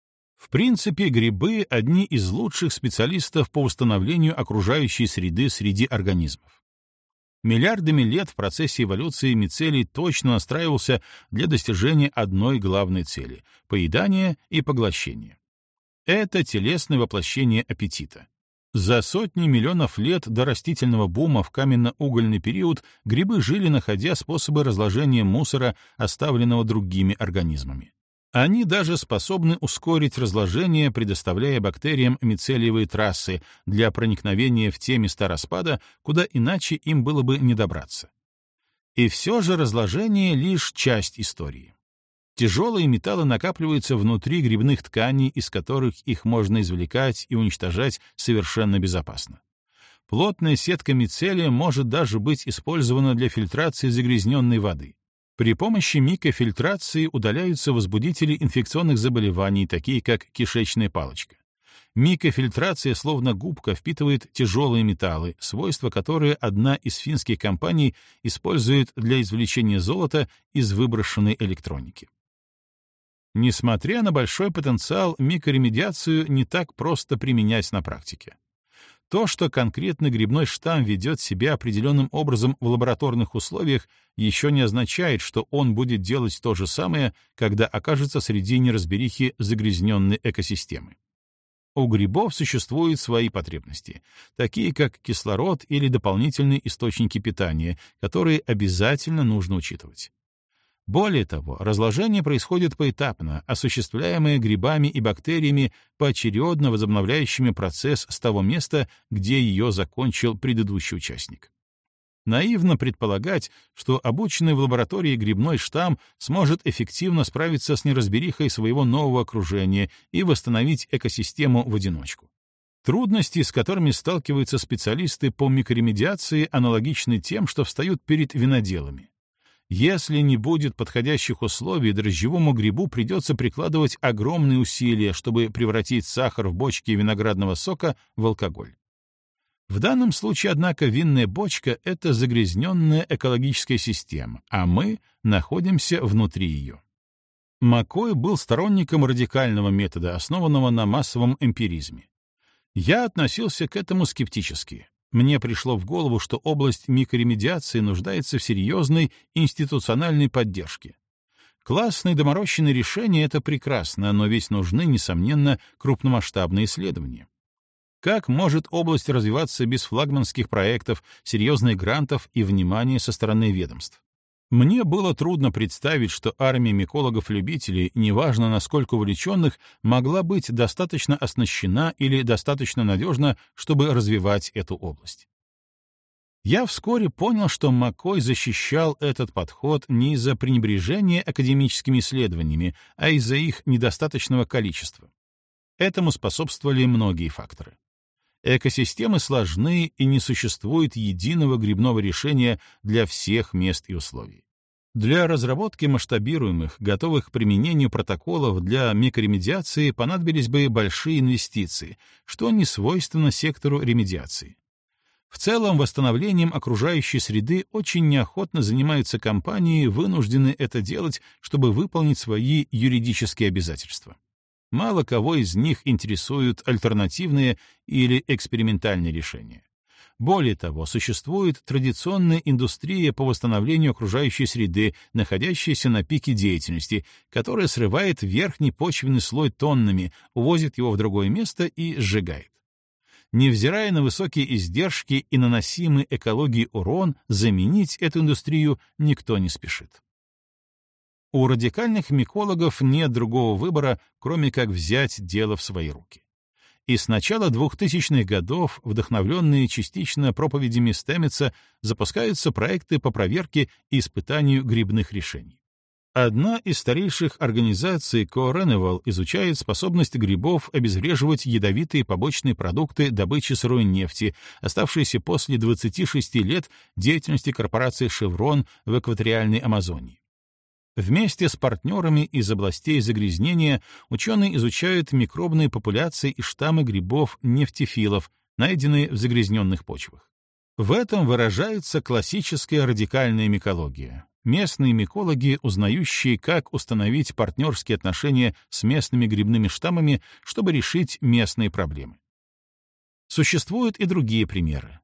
В принципе, грибы — одни из лучших специалистов по восстановлению окружающей среды среди организмов. Миллиардами лет в процессе эволюции мицелий точно настраивался для достижения одной главной цели — поедания и поглощения. Это телесное воплощение аппетита. За сотни миллионов лет до растительного бума в каменно-угольный период грибы жили, находя способы разложения мусора, оставленного другими организмами. Они даже способны ускорить разложение, предоставляя бактериям мицелиевые трассы для проникновения в те места распада, куда иначе им было бы не добраться. И все же разложение — лишь часть истории. Тяжелые металлы накапливаются внутри грибных тканей, из которых их можно извлекать и уничтожать совершенно безопасно. Плотная сетка мицелия может даже быть использована для фильтрации загрязненной воды. При помощи микрофильтрации удаляются возбудители инфекционных заболеваний, такие как кишечная палочка. Микрофильтрация, словно губка, впитывает тяжелые металлы, свойства которые одна из финских компаний использует для извлечения золота из выброшенной электроники. Несмотря на большой потенциал, микроремедиацию не так просто применять на практике. То, что конкретно грибной штамм ведет себя определенным образом в лабораторных условиях, еще не означает, что он будет делать то же самое, когда окажется среди неразберихи загрязненной экосистемы. У грибов существуют свои потребности, такие как кислород или дополнительные источники питания, которые обязательно нужно учитывать. Более того, разложение происходит поэтапно, осуществляемое грибами и бактериями, поочередно возобновляющими процесс с того места, где ее закончил предыдущий участник. Наивно предполагать, что обученный в лаборатории грибной штамм сможет эффективно справиться с неразберихой своего нового окружения и восстановить экосистему в одиночку. Трудности, с которыми сталкиваются специалисты по микроремедиации, аналогичны тем, что встают перед виноделами. Если не будет подходящих условий, дрожжевому грибу придется прикладывать огромные усилия, чтобы превратить сахар в бочке виноградного сока в алкоголь. В данном случае, однако, винная бочка — это загрязненная экологическая система, а мы находимся внутри ее. Маккой был сторонником радикального метода, основанного на массовом эмпиризме. Я относился к этому скептически. Мне пришло в голову, что область микроремедиации нуждается в серьезной институциональной поддержке. Классные доморощенные решения — это прекрасно, но ведь нужны, несомненно, крупномасштабные исследования. Как может область развиваться без флагманских проектов, серьезных грантов и внимания со стороны ведомств? Мне было трудно представить, что армия микологов-любителей, неважно насколько увлеченных, могла быть достаточно оснащена или достаточно надежна, чтобы развивать эту область. Я вскоре понял, что Маккой защищал этот подход не из-за пренебрежения академическими исследованиями, а из-за их недостаточного количества. Этому способствовали многие факторы. Экосистемы сложны, и не существует единого грибного решения для всех мест и условий. Для разработки масштабируемых, готовых к применению протоколов для микроремедиации понадобились бы большие инвестиции, что не свойственно сектору ремедиации. В целом, восстановлением окружающей среды очень неохотно занимаются компании, вынужденные это делать, чтобы выполнить свои юридические обязательства. Мало кого из них интересуют альтернативные или экспериментальные решения. Более того, существует традиционная индустрия по восстановлению окружающей среды, находящаяся на пике деятельности, которая срывает верхний почвенный слой тоннами, увозит его в другое место и сжигает. Невзирая на высокие издержки и наносимый экологии урон, заменить эту индустрию никто не спешит. У радикальных микологов нет другого выбора, кроме как взять дело в свои руки. И с начала двухтысячных годов, вдохновленные частично проповедями Стэмитса, запускаются проекты по проверке и испытанию грибных решений. Одна из старейших организаций Co-Renewal изучает способность грибов обезвреживать ядовитые побочные продукты добычи сырой нефти, оставшиеся после двадцати шести лет деятельности корпорации Chevron в экваториальной Амазонии. Вместе с партнерами из областей загрязнения ученые изучают микробные популяции и штаммы грибов-нефтефилов, найденные в загрязненных почвах. В этом выражается классическая радикальная микология. Местные микологи, узнающие, как установить партнерские отношения с местными грибными штаммами, чтобы решить местные проблемы. Существуют и другие примеры.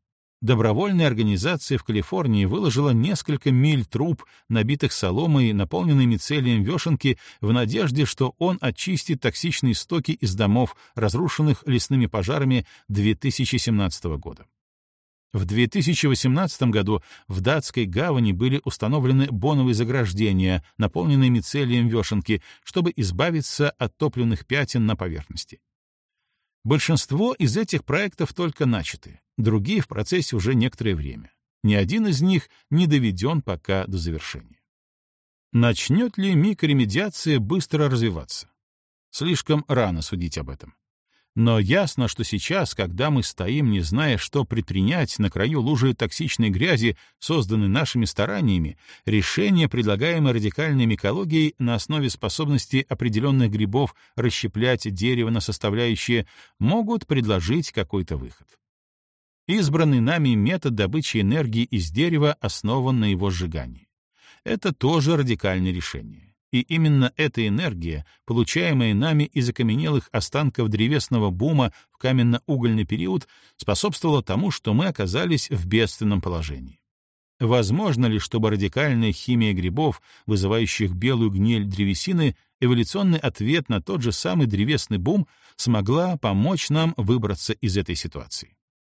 добровольная организация в Калифорнии выложила несколько миль труб, набитых соломой, наполненной мицелием вешенки, в надежде, что он очистит токсичные стоки из домов, разрушенных лесными пожарами две тысячи семнадцатого года. В две тысячи восемнадцатом году в датской гавани были установлены боновые заграждения, наполненные мицелием вешенки, чтобы избавиться от топливных пятен на поверхности. Большинство из этих проектов только начаты, другие в процессе уже некоторое время. Ни один из них не доведен пока до завершения. Начнет ли микроремедиация быстро развиваться? Слишком рано судить об этом. Но ясно, что сейчас, когда мы стоим, не зная, что предпринять на краю лужи токсичной грязи, созданной нашими стараниями, решения, предлагаемые радикальной микологией на основе способности определенных грибов расщеплять дерево на составляющие, могут предложить какой-то выход. Избранный нами метод добычи энергии из дерева основан на его сжигании. Это тоже радикальное решение. И именно эта энергия, получаемая нами из окаменелых останков древесного бума в каменно-угольный период, способствовала тому, что мы оказались в бедственном положении. Возможно ли, чтобы радикальная химия грибов, вызывающих белую гниль древесины, эволюционный ответ на тот же самый древесный бум, смогла помочь нам выбраться из этой ситуации?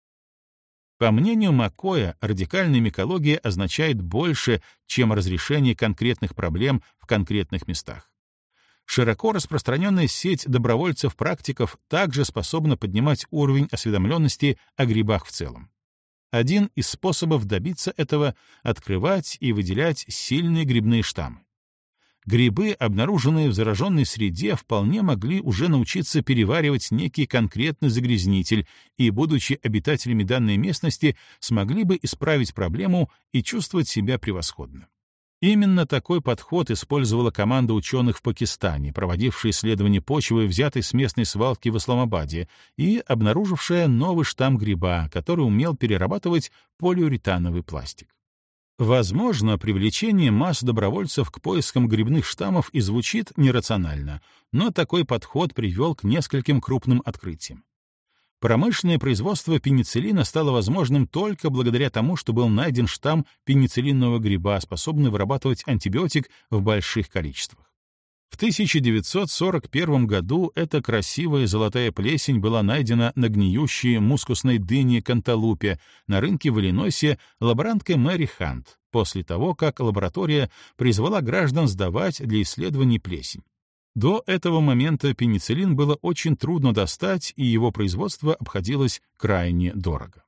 По мнению Маккоя, радикальная микология означает больше, чем разрешение конкретных проблем в конкретных местах. Широко распространенная сеть добровольцев-практиков также способна поднимать уровень осведомленности о грибах в целом. Один из способов добиться этого — открывать и выделять сильные грибные штаммы. Грибы, обнаруженные в зараженной среде, вполне могли уже научиться переваривать некий конкретный загрязнитель и, будучи обитателями данной местности, смогли бы исправить проблему и чувствовать себя превосходно. Именно такой подход использовала команда ученых в Пакистане, проводившая исследование почвы, взятой с местной свалки в Исламабаде, и обнаружившая новый штамм гриба, который умел перерабатывать полиуретановый пластик. Возможно, привлечение масс добровольцев к поискам грибных штаммов и звучит нерационально, но такой подход привел к нескольким крупным открытиям. Промышленное производство пенициллина стало возможным только благодаря тому, что был найден штамм пенициллинового гриба, способный вырабатывать антибиотик в больших количествах. В тысяча девятьсот сорок первом году эта красивая золотая плесень была найдена на гниющей мускусной дыне канталупе на рынке в Иллинойсе лаборанткой Мэри Хант после того, как лаборатория призвала граждан сдавать для исследований плесень. До этого момента пенициллин было очень трудно достать, и его производство обходилось крайне дорого.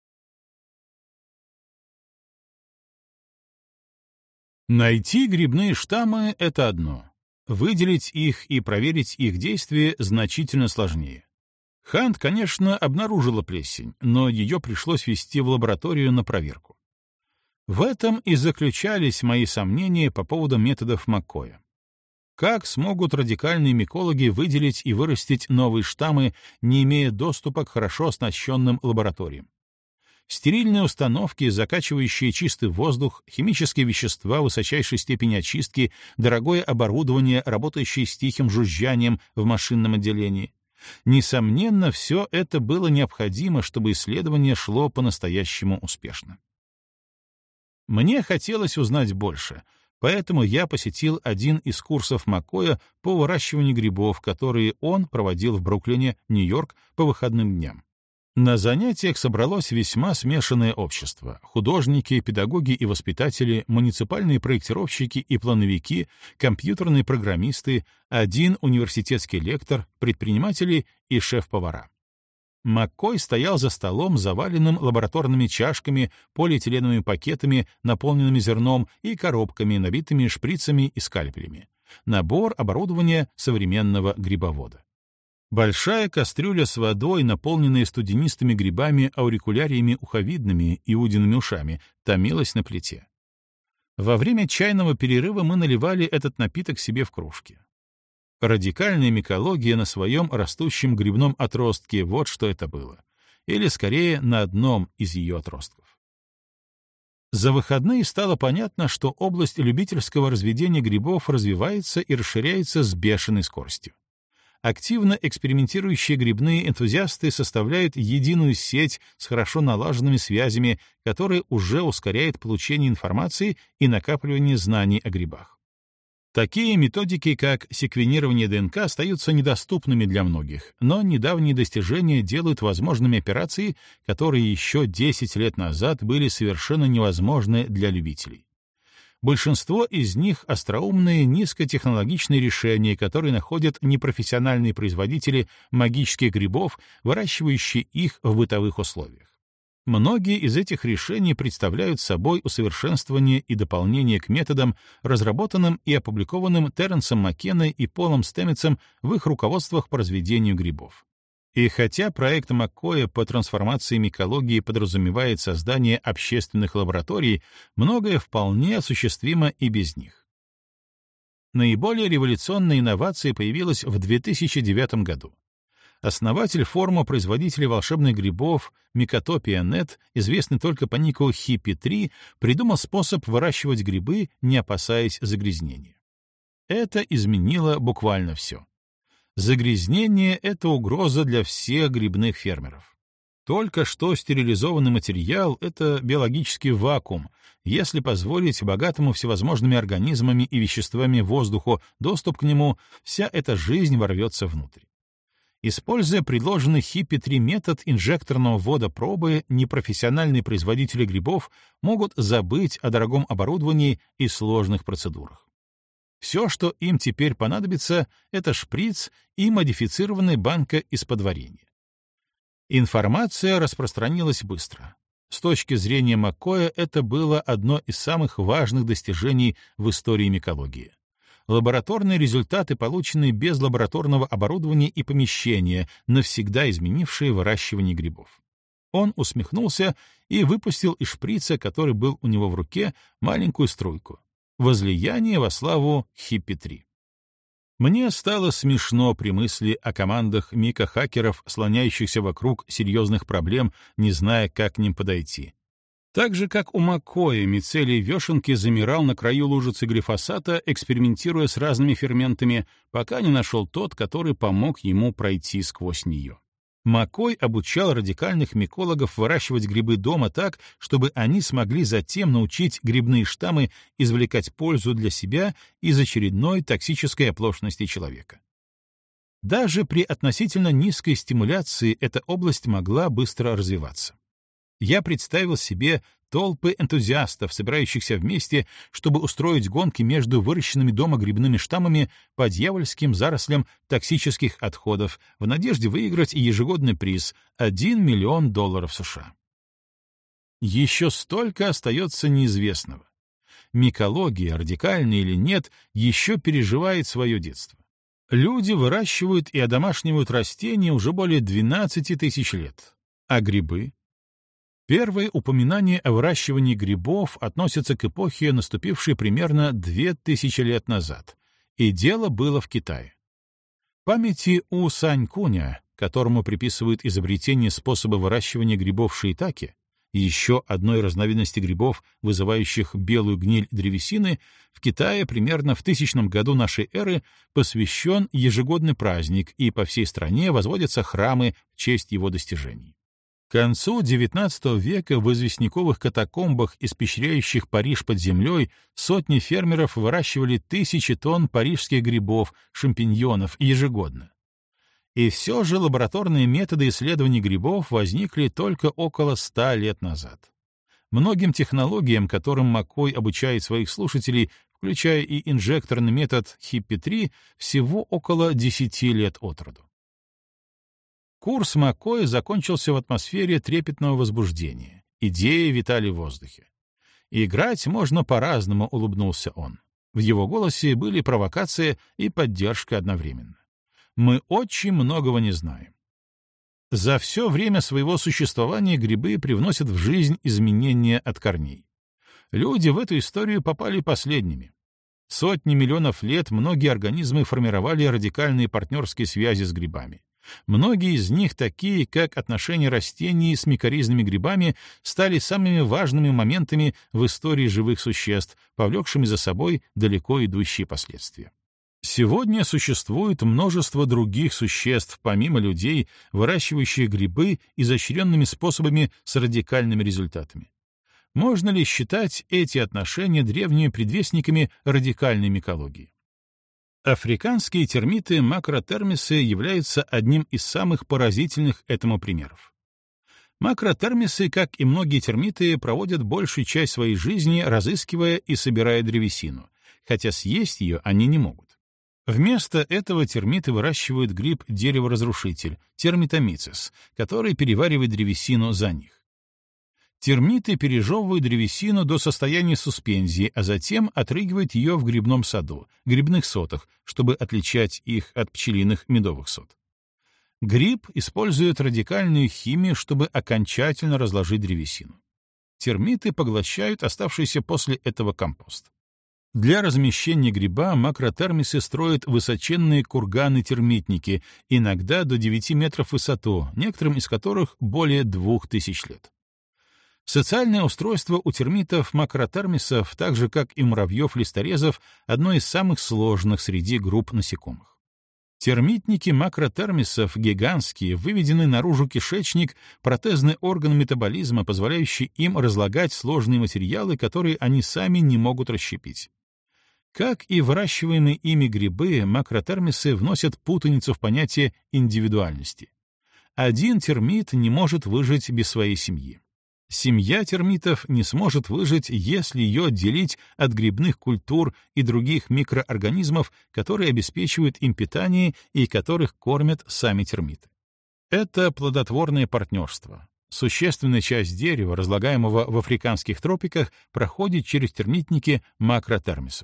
Найти грибные штаммы — это одно. Выделить их и проверить их действие значительно сложнее. Хант, конечно, обнаружила плесень, но ее пришлось везти в лабораторию на проверку. В этом и заключались мои сомнения по поводу методов Маккоя. Как смогут радикальные микологи выделить и вырастить новые штаммы, не имея доступа к хорошо оснащенным лабораториям? Стерильные установки, закачивающие чистый воздух, химические вещества высочайшей степени очистки, дорогое оборудование, работающее с тихим жужжанием в машинном отделении. Несомненно, все это было необходимо, чтобы исследование шло по-настоящему успешно. Мне хотелось узнать больше, поэтому я посетил один из курсов Маккоя по выращиванию грибов, которые он проводил в Бруклине, Нью-Йорк, по выходным дням. На занятиях собралось весьма смешанное общество — художники, педагоги и воспитатели, муниципальные проектировщики и плановики, компьютерные программисты, один университетский лектор, предприниматели и шеф-повара. Маккой стоял за столом, заваленным лабораторными чашками, полиэтиленовыми пакетами, наполненными зерном, и коробками, набитыми шприцами и скальпелями. Набор оборудования современного грибовода. Большая кастрюля с водой, наполненная студенистыми грибами, аурикуляриями уховидными и удиными ушами, томилась на плите. Во время чайного перерыва мы наливали этот напиток себе в кружки. Радикальная микология на своем растущем грибном отростке — вот что это было. Или, скорее, на одном из ее отростков. За выходные стало понятно, что область любительского разведения грибов развивается и расширяется с бешеной скоростью. Активно экспериментирующие грибные энтузиасты составляют единую сеть с хорошо налаженными связями, которая уже ускоряет получение информации и накапливание знаний о грибах. Такие методики, как секвенирование ДНК, остаются недоступными для многих, но недавние достижения делают возможными операции, которые еще десять лет назад были совершенно невозможны для любителей. Большинство из них — остроумные низкотехнологичные решения, которые находят непрофессиональные производители магических грибов, выращивающие их в бытовых условиях. Многие из этих решений представляют собой усовершенствование и дополнение к методам, разработанным и опубликованным Терренсом Маккеной и Полом Стэмитсом в их руководствах по разведению грибов. И хотя проект Маккоя по трансформации микологии подразумевает создание общественных лабораторий, многое вполне осуществимо и без них. Наиболее революционная инновация появилась в две тысячи девятом году. Основатель форума производителей волшебных грибов Mycotopia точка нет, известный только по нику Хиппи три, придумал способ выращивать грибы, не опасаясь загрязнения. Это изменило буквально все. Загрязнение — это угроза для всех грибных фермеров. Только что стерилизованный материал — это биологический вакуум. Если позволить богатому всевозможными организмами и веществами воздуху доступ к нему, вся эта жизнь ворвется внутрь. Используя предложенный Хиппи три метод инжекторного ввода пробы, непрофессиональные производители грибов могут забыть о дорогом оборудовании и сложных процедурах. Все, что им теперь понадобится, это шприц и модифицированная банка из-под варенья. Информация распространилась быстро. С точки зрения Маккоя это было одно из самых важных достижений в истории микологии. Лабораторные результаты, полученные без лабораторного оборудования и помещения, навсегда изменившие выращивание грибов. Он усмехнулся и выпустил из шприца, который был у него в руке, маленькую струйку. Возлияние во славу Хиппи три. Мне стало смешно при мысли о командах микохакеров, слоняющихся вокруг серьезных проблем, не зная, как к ним подойти. Так же, как у Маккоя, мицелий вешенки замирал на краю лужицы глифосата, экспериментируя с разными ферментами, пока не нашел тот, который помог ему пройти сквозь нее. Маккой обучал радикальных микологов выращивать грибы дома так, чтобы они смогли затем научить грибные штаммы извлекать пользу для себя из очередной токсической оплошности человека. Даже при относительно низкой стимуляции эта область могла быстро развиваться. Я представил себе толпы энтузиастов, собирающихся вместе, чтобы устроить гонки между выращенными дома грибными штаммами по дьявольским зарослям токсических отходов в надежде выиграть ежегодный приз — один миллион долларов США. Еще столько остается неизвестного. Микология, радикальная или нет, еще переживает свое детство. Люди выращивают и одомашнивают растения уже более двенадцати тысяч лет. А грибы? Первые упоминания о выращивании грибов относятся к эпохе, наступившей примерно две тысячи лет назад, и дело было в Китае. Памяти У Сань-куня, которому приписывают изобретение способа выращивания грибов шиитаке, еще одной разновидности грибов, вызывающих белую гниль древесины, в Китае примерно в тысячном году нашей эры посвящен ежегодный праздник, и по всей стране возводятся храмы в честь его достижений. К концу девятнадцатого века в известняковых катакомбах, испещряющих Париж под землей, сотни фермеров выращивали тысячи тонн парижских грибов, шампиньонов ежегодно. И все же лабораторные методы исследований грибов возникли только около ста лет назад. Многим технологиям, которым Маккой обучает своих слушателей, включая и инжекторный метод Хиппи три, всего около десяти лет от роду. Курс Маккоя закончился в атмосфере трепетного возбуждения. Идеи витали в воздухе. «Играть можно по-разному», — улыбнулся он. В его голосе были провокация и поддержка одновременно. «Мы очень многого не знаем». За все время своего существования грибы привносят в жизнь изменения от корней. Люди в эту историю попали последними. Сотни миллионов лет многие организмы формировали радикальные партнерские связи с грибами. Многие из них, такие как отношения растений с микоризными грибами, стали самыми важными моментами в истории живых существ, повлекшими за собой далеко идущие последствия. Сегодня существует множество других существ, помимо людей, выращивающих грибы изощренными способами с радикальными результатами. Можно ли считать эти отношения древними предвестниками радикальной микологии? Африканские термиты макротермисы являются одним из самых поразительных этому примеров. Макротермисы, как и многие термиты, проводят большую часть своей жизни, разыскивая и собирая древесину, хотя съесть ее они не могут. Вместо этого термиты выращивают гриб дереворазрушитель, термитомицис, который переваривает древесину за них. Термиты пережевывают древесину до состояния суспензии, а затем отрыгивают ее в грибном саду, грибных сотах, чтобы отличать их от пчелиных медовых сот. Гриб использует радикальную химию, чтобы окончательно разложить древесину. Термиты поглощают оставшийся после этого компост. Для размещения гриба макротермисы строят высоченные курганы-термитники, иногда до девяти метров в высоту, некоторым из которых более двух тысяч лет. Социальное устройство у термитов-макротермисов, так же как и муравьев-листорезов, одно из самых сложных среди групп насекомых. Термитники макротермисов гигантские, выведены наружу кишечник, протезный орган метаболизма, позволяющий им разлагать сложные материалы, которые они сами не могут расщепить. Как и выращиваемые ими грибы, макротермисы вносят путаницу в понятие индивидуальности. Один термит не может выжить без своей семьи. Семья термитов не сможет выжить, если ее отделить от грибных культур и других микроорганизмов, которые обеспечивают им питание и которых кормят сами термиты. Это плодотворное партнерство. Существенная часть дерева, разлагаемого в африканских тропиках, проходит через термитники макротермисов.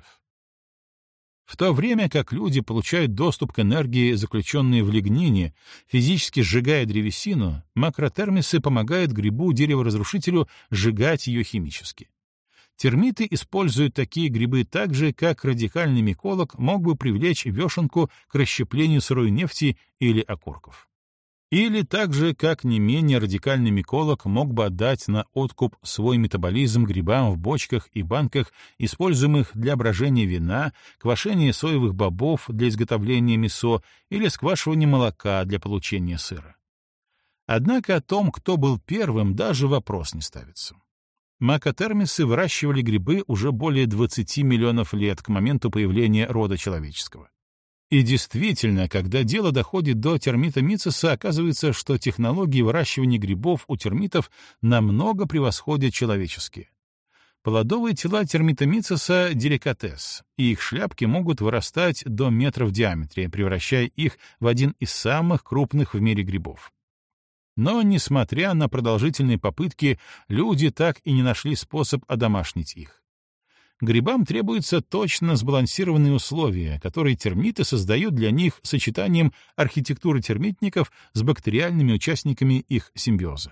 В то время как люди получают доступ к энергии, заключенной в лигнине, физически сжигая древесину, макротермисы помогают грибу-дереворазрушителю сжигать ее химически. Термиты используют такие грибы так же, как радикальный миколог мог бы привлечь вешенку к расщеплению сырой нефти или окурков. Или так же, как не менее радикальный миколог мог бы отдать на откуп свой метаболизм грибам в бочках и банках, используемых для брожения вина, квашения соевых бобов для изготовления мясо или сквашивания молока для получения сыра. Однако о том, кто был первым, даже вопрос не ставится. Макротермисы выращивали грибы уже более двадцати миллионов лет к моменту появления рода человеческого. И действительно, когда дело доходит до термитомицеса, оказывается, что технологии выращивания грибов у термитов намного превосходят человеческие. Плодовые тела термитомицеса — деликатес, и их шляпки могут вырастать до метра в диаметре, превращая их в один из самых крупных в мире грибов. Но, несмотря на продолжительные попытки, люди так и не нашли способ одомашнить их. Грибам требуются точно сбалансированные условия, которые термиты создают для них сочетанием архитектуры термитников с бактериальными участниками их симбиоза.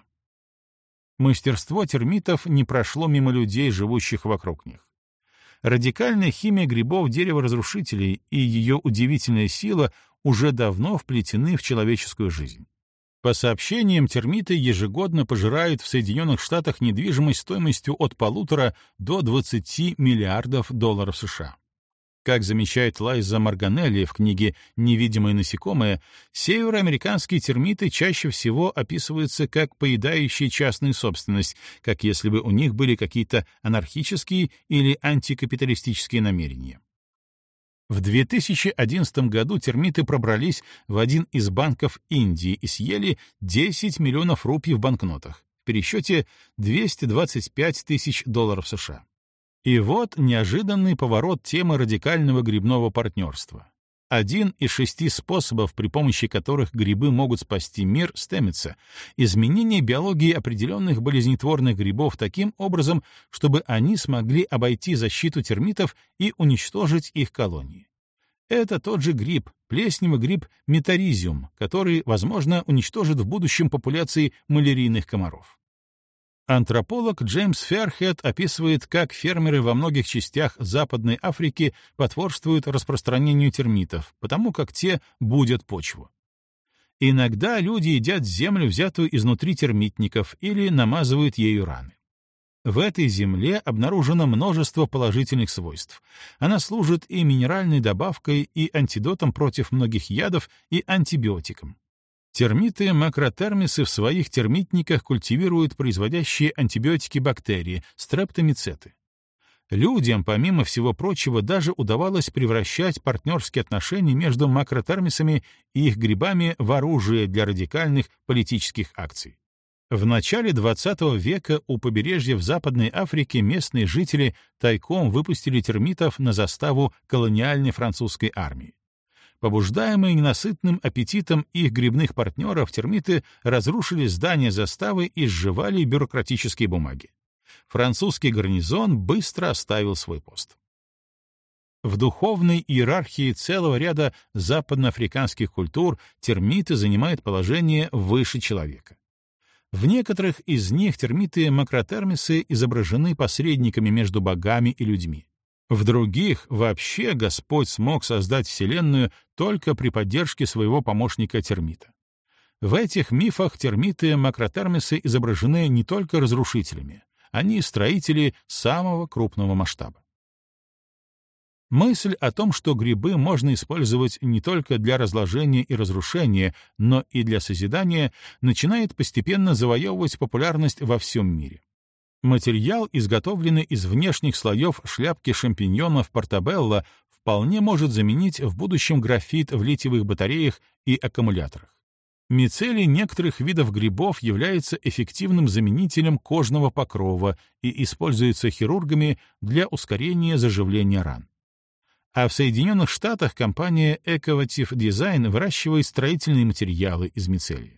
Мастерство термитов не прошло мимо людей, живущих вокруг них. Радикальная химия грибов-дереворазрушителей и ее удивительная сила уже давно вплетены в человеческую жизнь. По сообщениям, термиты ежегодно пожирают в Соединенных Штатах недвижимость стоимостью от полутора до двадцати миллиардов долларов США. Как замечает Лайза Марганелли в книге «Невидимые насекомые», североамериканские термиты чаще всего описываются как поедающие частную собственность, как если бы у них были какие-то анархические или антикапиталистические намерения. В две тысячи одиннадцатом году термиты пробрались в один из банков Индии и съели десять миллионов рупий в банкнотах, в пересчете двести двадцать пять тысяч долларов США. И вот неожиданный поворот темы радикального грибного партнерства. Один из шести способов, при помощи которых грибы могут спасти мир, стремится — изменение биологии определенных болезнетворных грибов таким образом, чтобы они смогли обойти защиту термитов и уничтожить их колонии. Это тот же гриб, плесневый гриб метаризиум, который, возможно, уничтожит в будущем популяции малярийных комаров. Антрополог Джеймс Ферхед описывает, как фермеры во многих частях Западной Африки потворствуют распространению термитов, потому как те будят почву. Иногда люди едят землю, взятую изнутри термитников, или намазывают ею раны. В этой земле обнаружено множество положительных свойств. Она служит и минеральной добавкой, и антидотом против многих ядов, и антибиотиком. Термиты-макротермисы в своих термитниках культивируют производящие антибиотики бактерии, стрептомицеты. Людям, помимо всего прочего, даже удавалось превращать партнерские отношения между макротермисами и их грибами в оружие для радикальных политических акций. В начале двадцатого века у побережья в Западной Африке местные жители тайком выпустили термитов на заставу колониальной французской армии. Побуждаемые ненасытным аппетитом их грибных партнеров, термиты разрушили здания заставы и сживали бюрократические бумаги. Французский гарнизон быстро оставил свой пост. В духовной иерархии целого ряда западноафриканских культур термиты занимают положение выше человека. В некоторых из них термиты-макротермисы изображены посредниками между богами и людьми. В других вообще Господь смог создать Вселенную только при поддержке своего помощника термита. В этих мифах термиты-макротермисы изображены не только разрушителями, они строители самого крупного масштаба. Мысль о том, что грибы можно использовать не только для разложения и разрушения, но и для созидания, начинает постепенно завоевывать популярность во всем мире. Материал, изготовленный из внешних слоев шляпки шампиньонов портабелло, вполне может заменить в будущем графит в литиевых батареях и аккумуляторах. Мицелий некоторых видов грибов является эффективным заменителем кожного покрова и используется хирургами для ускорения заживления ран. А в Соединенных Штатах компания Ecovative Design выращивает строительные материалы из мицелия.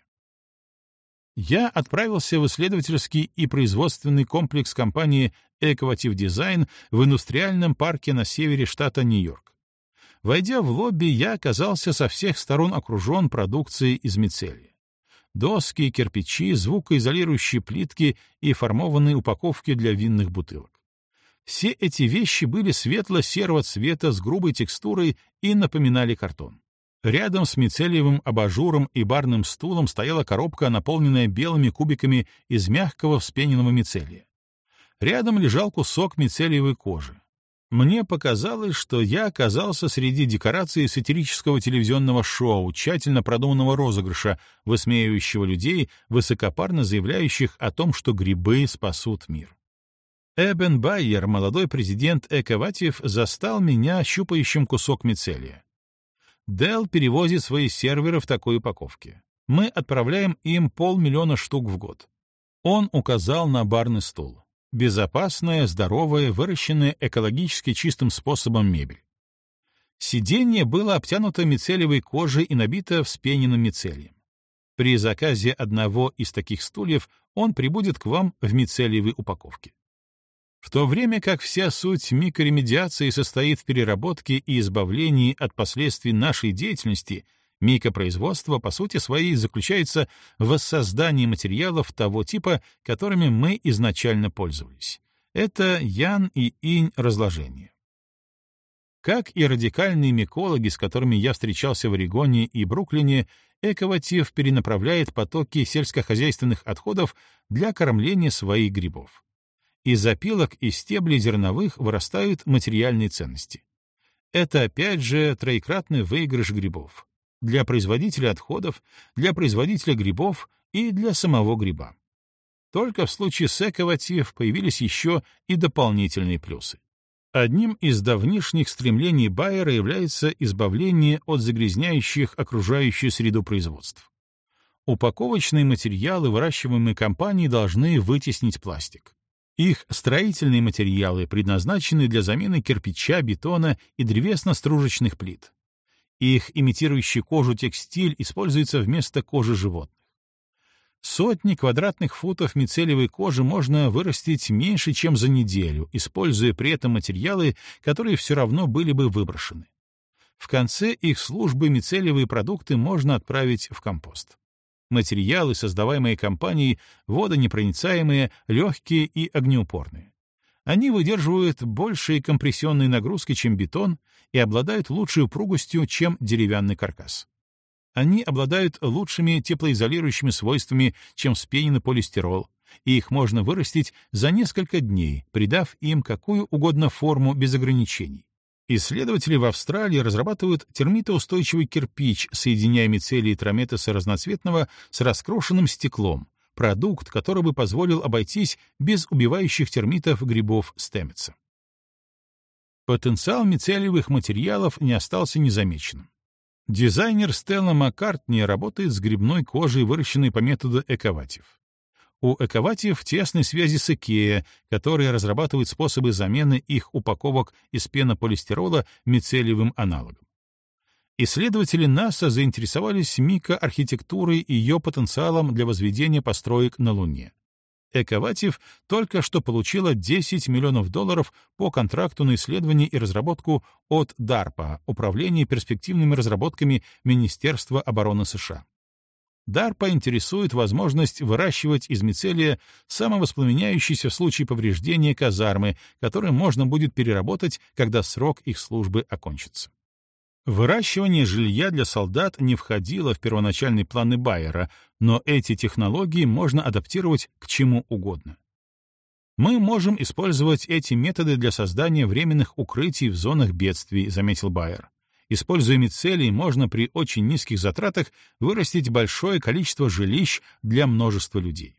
Я отправился в исследовательский и производственный комплекс компании Ecovative Design в индустриальном парке на севере штата Нью-Йорк. Войдя в лобби, я оказался со всех сторон окружен продукцией из мицелия. Доски, кирпичи, звукоизолирующие плитки и формованные упаковки для винных бутылок. Все эти вещи были светло-серого цвета с грубой текстурой и напоминали картон. Рядом с мицелиевым абажуром и барным стулом стояла коробка, наполненная белыми кубиками из мягкого вспененного мицелия. Рядом лежал кусок мицелиевой кожи. Мне показалось, что я оказался среди декораций сатирического телевизионного шоу, тщательно продуманного розыгрыша, высмеивающего людей, высокопарно заявляющих о том, что грибы спасут мир. Эбен Байер, молодой президент Ecovative, застал меня щупающим кусок мицелия. Dell перевозит свои серверы в такой упаковке. Мы отправляем им полмиллиона штук в год. Он указал на барный стул. Безопасная, здоровая, выращенная экологически чистым способом мебель. Сиденье было обтянуто мицелиевой кожей и набито вспененным мицелием. При заказе одного из таких стульев он прибудет к вам в мицелиевой упаковке. В то время как вся суть микроремедиации состоит в переработке и избавлении от последствий нашей деятельности, микропроизводство, по сути своей, заключается в воссоздании материалов того типа, которыми мы изначально пользовались. Это ян и инь разложения. Как и радикальные микологи, с которыми я встречался в Орегоне и Бруклине, Ecovative перенаправляет потоки сельскохозяйственных отходов для кормления своих грибов. Из опилок и стеблей зерновых вырастают материальные ценности. Это опять же троекратный выигрыш грибов. Для производителя отходов, для производителя грибов и для самого гриба. Только в случае с Ecovative появились еще и дополнительные плюсы. Одним из давнишних стремлений Байера является избавление от загрязняющих окружающую среду производств. Упаковочные материалы, выращиваемые компанией, должны вытеснить пластик. Их строительные материалы предназначены для замены кирпича, бетона и древесно-стружечных плит. Их имитирующий кожу текстиль используется вместо кожи животных. Сотни квадратных футов мицелиевой кожи можно вырастить меньше, чем за неделю, используя при этом материалы, которые все равно были бы выброшены. В конце их службы мицелиевые продукты можно отправить в компост. Материалы, создаваемые компанией, водонепроницаемые, легкие и огнеупорные. Они выдерживают большие компрессионные нагрузки, чем бетон, и обладают лучшей упругостью, чем деревянный каркас. Они обладают лучшими теплоизолирующими свойствами, чем вспененный полистирол, и их можно вырастить за несколько дней, придав им какую угодно форму без ограничений. Исследователи в Австралии разрабатывают термитоустойчивый кирпич, соединяя мицелий траметоса разноцветного с раскрошенным стеклом, продукт, который бы позволил обойтись без убивающих термитов грибов стемица. Потенциал мицелиевых материалов не остался незамеченным. Дизайнер Стелла Маккартни работает с грибной кожей, выращенной по методу эковатив. У эковатив тесные связи с IKEA, которые разрабатывают способы замены их упаковок из пенополистирола мицелиевым аналогом. Исследователи НАСА заинтересовались микроархитектурой и ее потенциалом для возведения построек на Луне. Эковатив только что получила десять миллионов долларов по контракту на исследование и разработку от дарпа, Управления перспективными разработками Министерства обороны США. дарпа интересует возможность выращивать из мицелия самовоспламеняющиеся в случае повреждения казармы, которые можно будет переработать, когда срок их службы окончится. Выращивание жилья для солдат не входило в первоначальные планы Байера, но эти технологии можно адаптировать к чему угодно. «Мы можем использовать эти методы для создания временных укрытий в зонах бедствий», — заметил Байер. «Используя мицелий, можно при очень низких затратах вырастить большое количество жилищ для множества людей».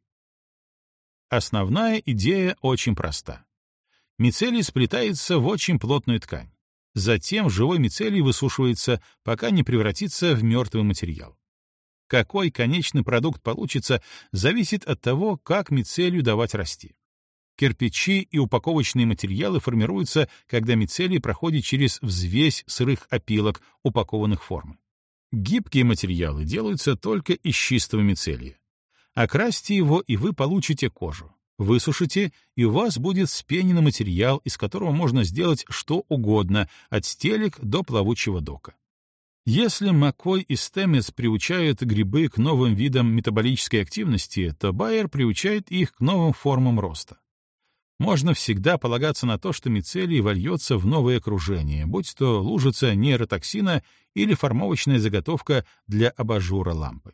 Основная идея очень проста. Мицелий сплетается в очень плотную ткань. Затем живой мицелий высушивается, пока не превратится в мертвый материал. Какой конечный продукт получится, зависит от того, как мицелию давать расти. Кирпичи и упаковочные материалы формируются, когда мицелий проходит через взвесь сырых опилок, упакованных в формы. Гибкие материалы делаются только из чистого мицелия. Окрасьте его, и вы получите кожу. Высушите, и у вас будет вспененный материал, из которого можно сделать что угодно, от стелек до плавучего дока. Если Маккой и Стэмис приучают грибы к новым видам метаболической активности, то Байер приучает их к новым формам роста. Можно всегда полагаться на то, что мицелий вольется в новое окружение, будь то лужица нейротоксина или формовочная заготовка для абажура лампы.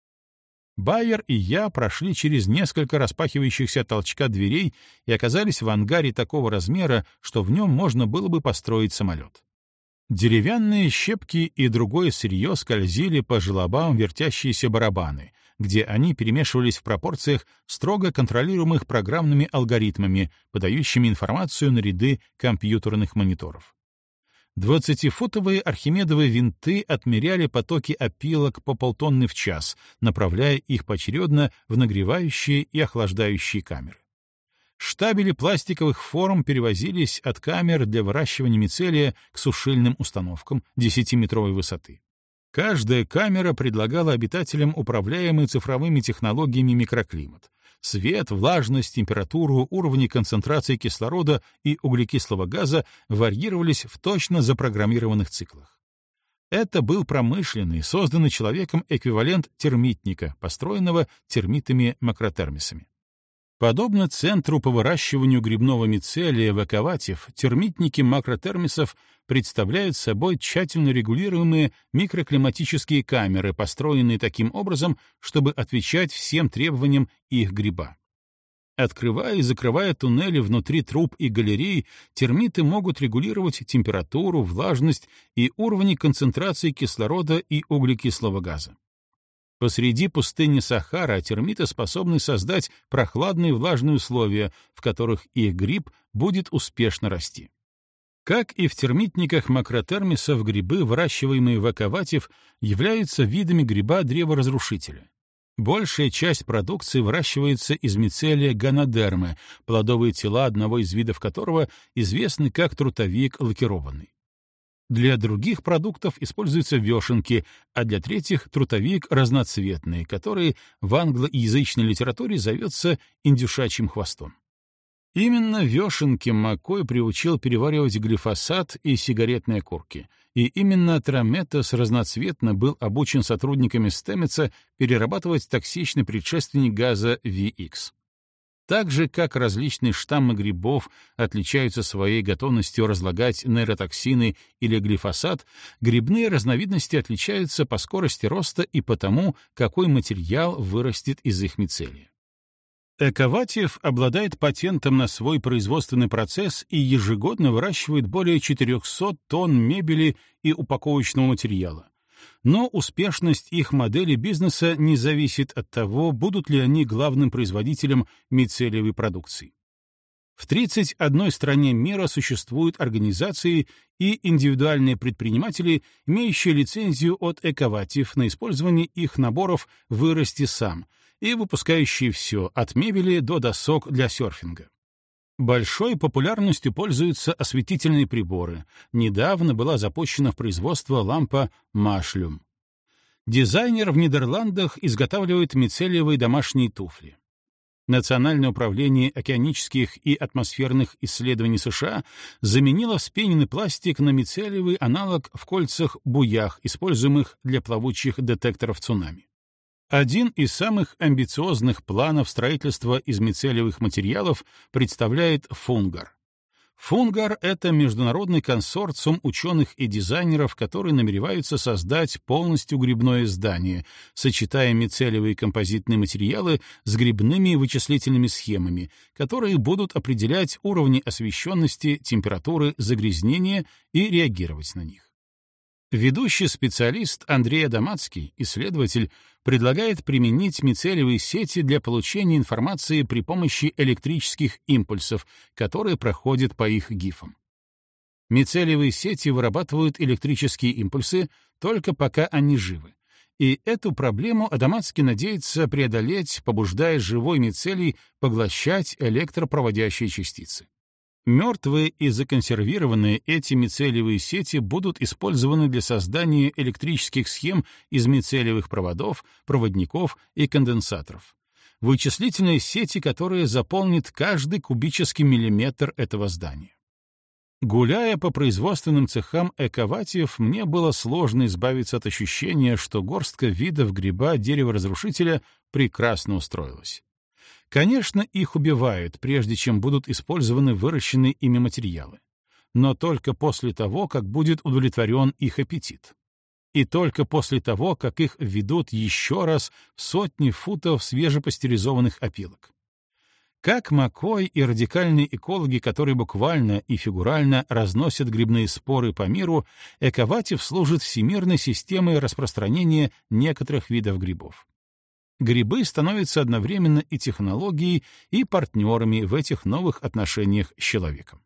Байер и я прошли через несколько распахивающихся толчка дверей и оказались в ангаре такого размера, что в нем можно было бы построить самолет. Деревянные щепки и другое сырье скользили по желобам вертящиеся барабаны, где они перемешивались в пропорциях, строго контролируемых программными алгоритмами, подающими информацию на ряды компьютерных мониторов. Двадцатифутовые архимедовые винты отмеряли потоки опилок по полтонны в час, направляя их поочередно в нагревающие и охлаждающие камеры. Штабели пластиковых форм перевозились от камер для выращивания мицелия к сушильным установкам десятиметровой высоты. Каждая камера предлагала обитателям управляемый цифровыми технологиями микроклимат. Свет, влажность, температуру, уровни концентрации кислорода и углекислого газа варьировались в точно запрограммированных циклах. Это был промышленный, созданный человеком эквивалент термитника, построенного термитами-макротермисами. Подобно центру по выращиванию грибного мицелия в Эковатив, термитники макротермисов представляют собой тщательно регулируемые микроклиматические камеры, построенные таким образом, чтобы отвечать всем требованиям их гриба. Открывая и закрывая туннели внутри труб и галерей, термиты могут регулировать температуру, влажность и уровни концентрации кислорода и углекислого газа. Посреди пустыни Сахара термиты способны создать прохладные влажные условия, в которых их гриб будет успешно расти. Как и в термитниках макротермисов, грибы, выращиваемые в Эковатив, являются видами гриба-древоразрушителя. Большая часть продукции выращивается из мицелия гонодермы, плодовые тела одного из видов которого известны как трутовик лакированный. Для других продуктов используются вешенки, а для третьих — трутовик разноцветный, который в англоязычной литературе зовется индюшачьим хвостом. Именно вешенки Маккой приучил переваривать глифосат и сигаретные окурки, и именно траметос разноцветно был обучен сотрудниками Стэмица перерабатывать токсичный предшественник газа ви икс. Так же, как различные штаммы грибов отличаются своей готовностью разлагать нейротоксины или глифосат, грибные разновидности отличаются по скорости роста и по тому, какой материал вырастет из их мицелия. Эковатьев обладает патентом на свой производственный процесс и ежегодно выращивает более четырехсот тонн мебели и упаковочного материала. Но успешность их модели бизнеса не зависит от того, будут ли они главным производителем мицелиевой продукции. В тридцати одной стране мира существуют организации и индивидуальные предприниматели, имеющие лицензию от Эковатьев на использование их наборов «Вырасти сам» и выпускающие все, от мебели до досок для серфинга. Большой популярностью пользуются осветительные приборы. Недавно была запущена в производство лампа Машлюм. Дизайнер в Нидерландах изготавливает мицелиевые домашние туфли. Национальное управление океанических и атмосферных исследований США заменило вспененный пластик на мицелиевый аналог в кольцах-буях, используемых для плавучих детекторов цунами. Один из самых амбициозных планов строительства из мицелиевых материалов представляет Фунгар. Фунгар — это международный консорциум ученых и дизайнеров, которые намереваются создать полностью грибное здание, сочетая мицелиевые композитные материалы с грибными вычислительными схемами, которые будут определять уровни освещенности, температуры, загрязнения и реагировать на них. Ведущий специалист Андрей Адамацкий, исследователь, предлагает применить мицелиевые сети для получения информации при помощи электрических импульсов, которые проходят по их гифам. Мицелиевые сети вырабатывают электрические импульсы только пока они живы, и эту проблему Адамацкий надеется преодолеть, побуждая живой мицелий поглощать электропроводящие частицы. Мертвые и законсервированные эти мицелиевые сети будут использованы для создания электрических схем из мицелиевых проводов, проводников и конденсаторов. Вычислительные сети, которые заполнят каждый кубический миллиметр этого здания. Гуляя по производственным цехам Эковатьев, мне было сложно избавиться от ощущения, что горстка видов гриба дереворазрушителя прекрасно устроилась. Конечно, их убивают, прежде чем будут использованы выращенные ими материалы, но только после того, как будет удовлетворен их аппетит. И только после того, как их введут еще раз в сотни футов свежепастеризованных опилок. Как Маккой и радикальные экологи, которые буквально и фигурально разносят грибные споры по миру, Эковатьев служит всемирной системой распространения некоторых видов грибов. Грибы становятся одновременно и технологией, и партнерами в этих новых отношениях с человеком.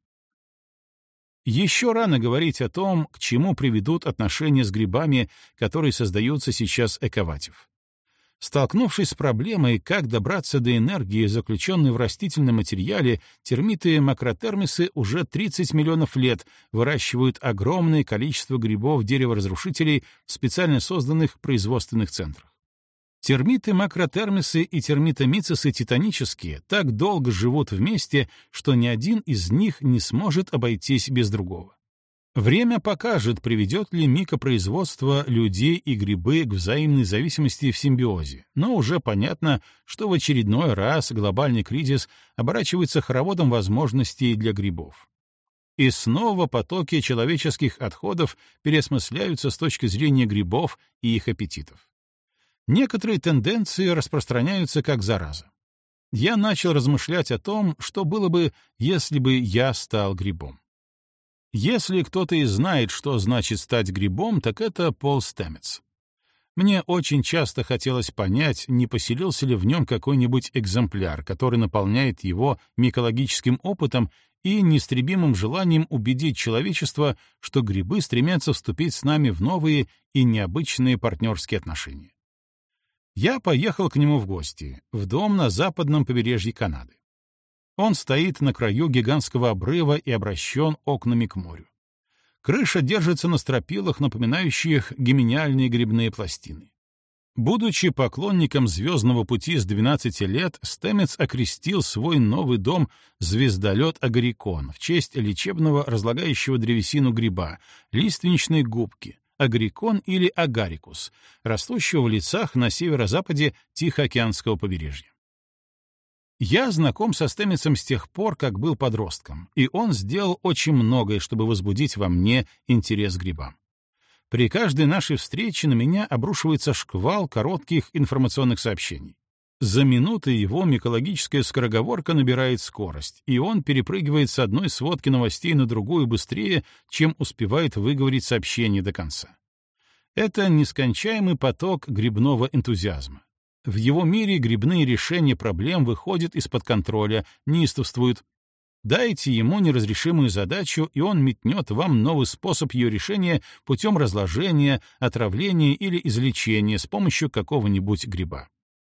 Еще рано говорить о том, к чему приведут отношения с грибами, которые создаются сейчас Эковатьев. Столкнувшись с проблемой, как добраться до энергии, заключенной в растительном материале, термиты-макротермисы уже тридцать миллионов лет выращивают огромное количество грибов-дереворазрушителей в специально созданных производственных центрах. Термиты-макротермисы и термиты-мицесы титанические так долго живут вместе, что ни один из них не сможет обойтись без другого. Время покажет, приведет ли микопроизводство людей и грибы к взаимной зависимости в симбиозе, но уже понятно, что в очередной раз глобальный кризис оборачивается хороводом возможностей для грибов. И снова потоки человеческих отходов переосмысляются с точки зрения грибов и их аппетитов. Некоторые тенденции распространяются как зараза. Я начал размышлять о том, что было бы, если бы я стал грибом. Если кто-то и знает, что значит стать грибом, так это Пол Стэмец. Мне очень часто хотелось понять, не поселился ли в нем какой-нибудь экземпляр, который наполняет его микологическим опытом и неистребимым желанием убедить человечество, что грибы стремятся вступить с нами в новые и необычные партнерские отношения. Я поехал к нему в гости, в дом на западном побережье Канады. Он стоит на краю гигантского обрыва и обращен окнами к морю. Крыша держится на стропилах, напоминающих геминиальные грибные пластины. Будучи поклонником «Звездного пути» с двенадцати лет, Стэмец окрестил свой новый дом «Звездолет Агарикон» в честь лечебного разлагающего древесину гриба, лиственничной губки, агрикон или агарикус, растущего в лесах на северо-западе Тихоокеанского побережья. Я знаком со Стэмицем с тех пор, как был подростком, и он сделал очень многое, чтобы возбудить во мне интерес к грибам. При каждой нашей встрече на меня обрушивается шквал коротких информационных сообщений. За минуты его микологическая скороговорка набирает скорость, и он перепрыгивает с одной сводки новостей на другую быстрее, чем успевает выговорить сообщение до конца. Это нескончаемый поток грибного энтузиазма. В его мире грибные решения проблем выходят из-под контроля, неистовствуют. Дайте ему неразрешимую задачу, и он метнет вам новый способ ее решения путем разложения, отравления или излечения с помощью какого-нибудь гриба.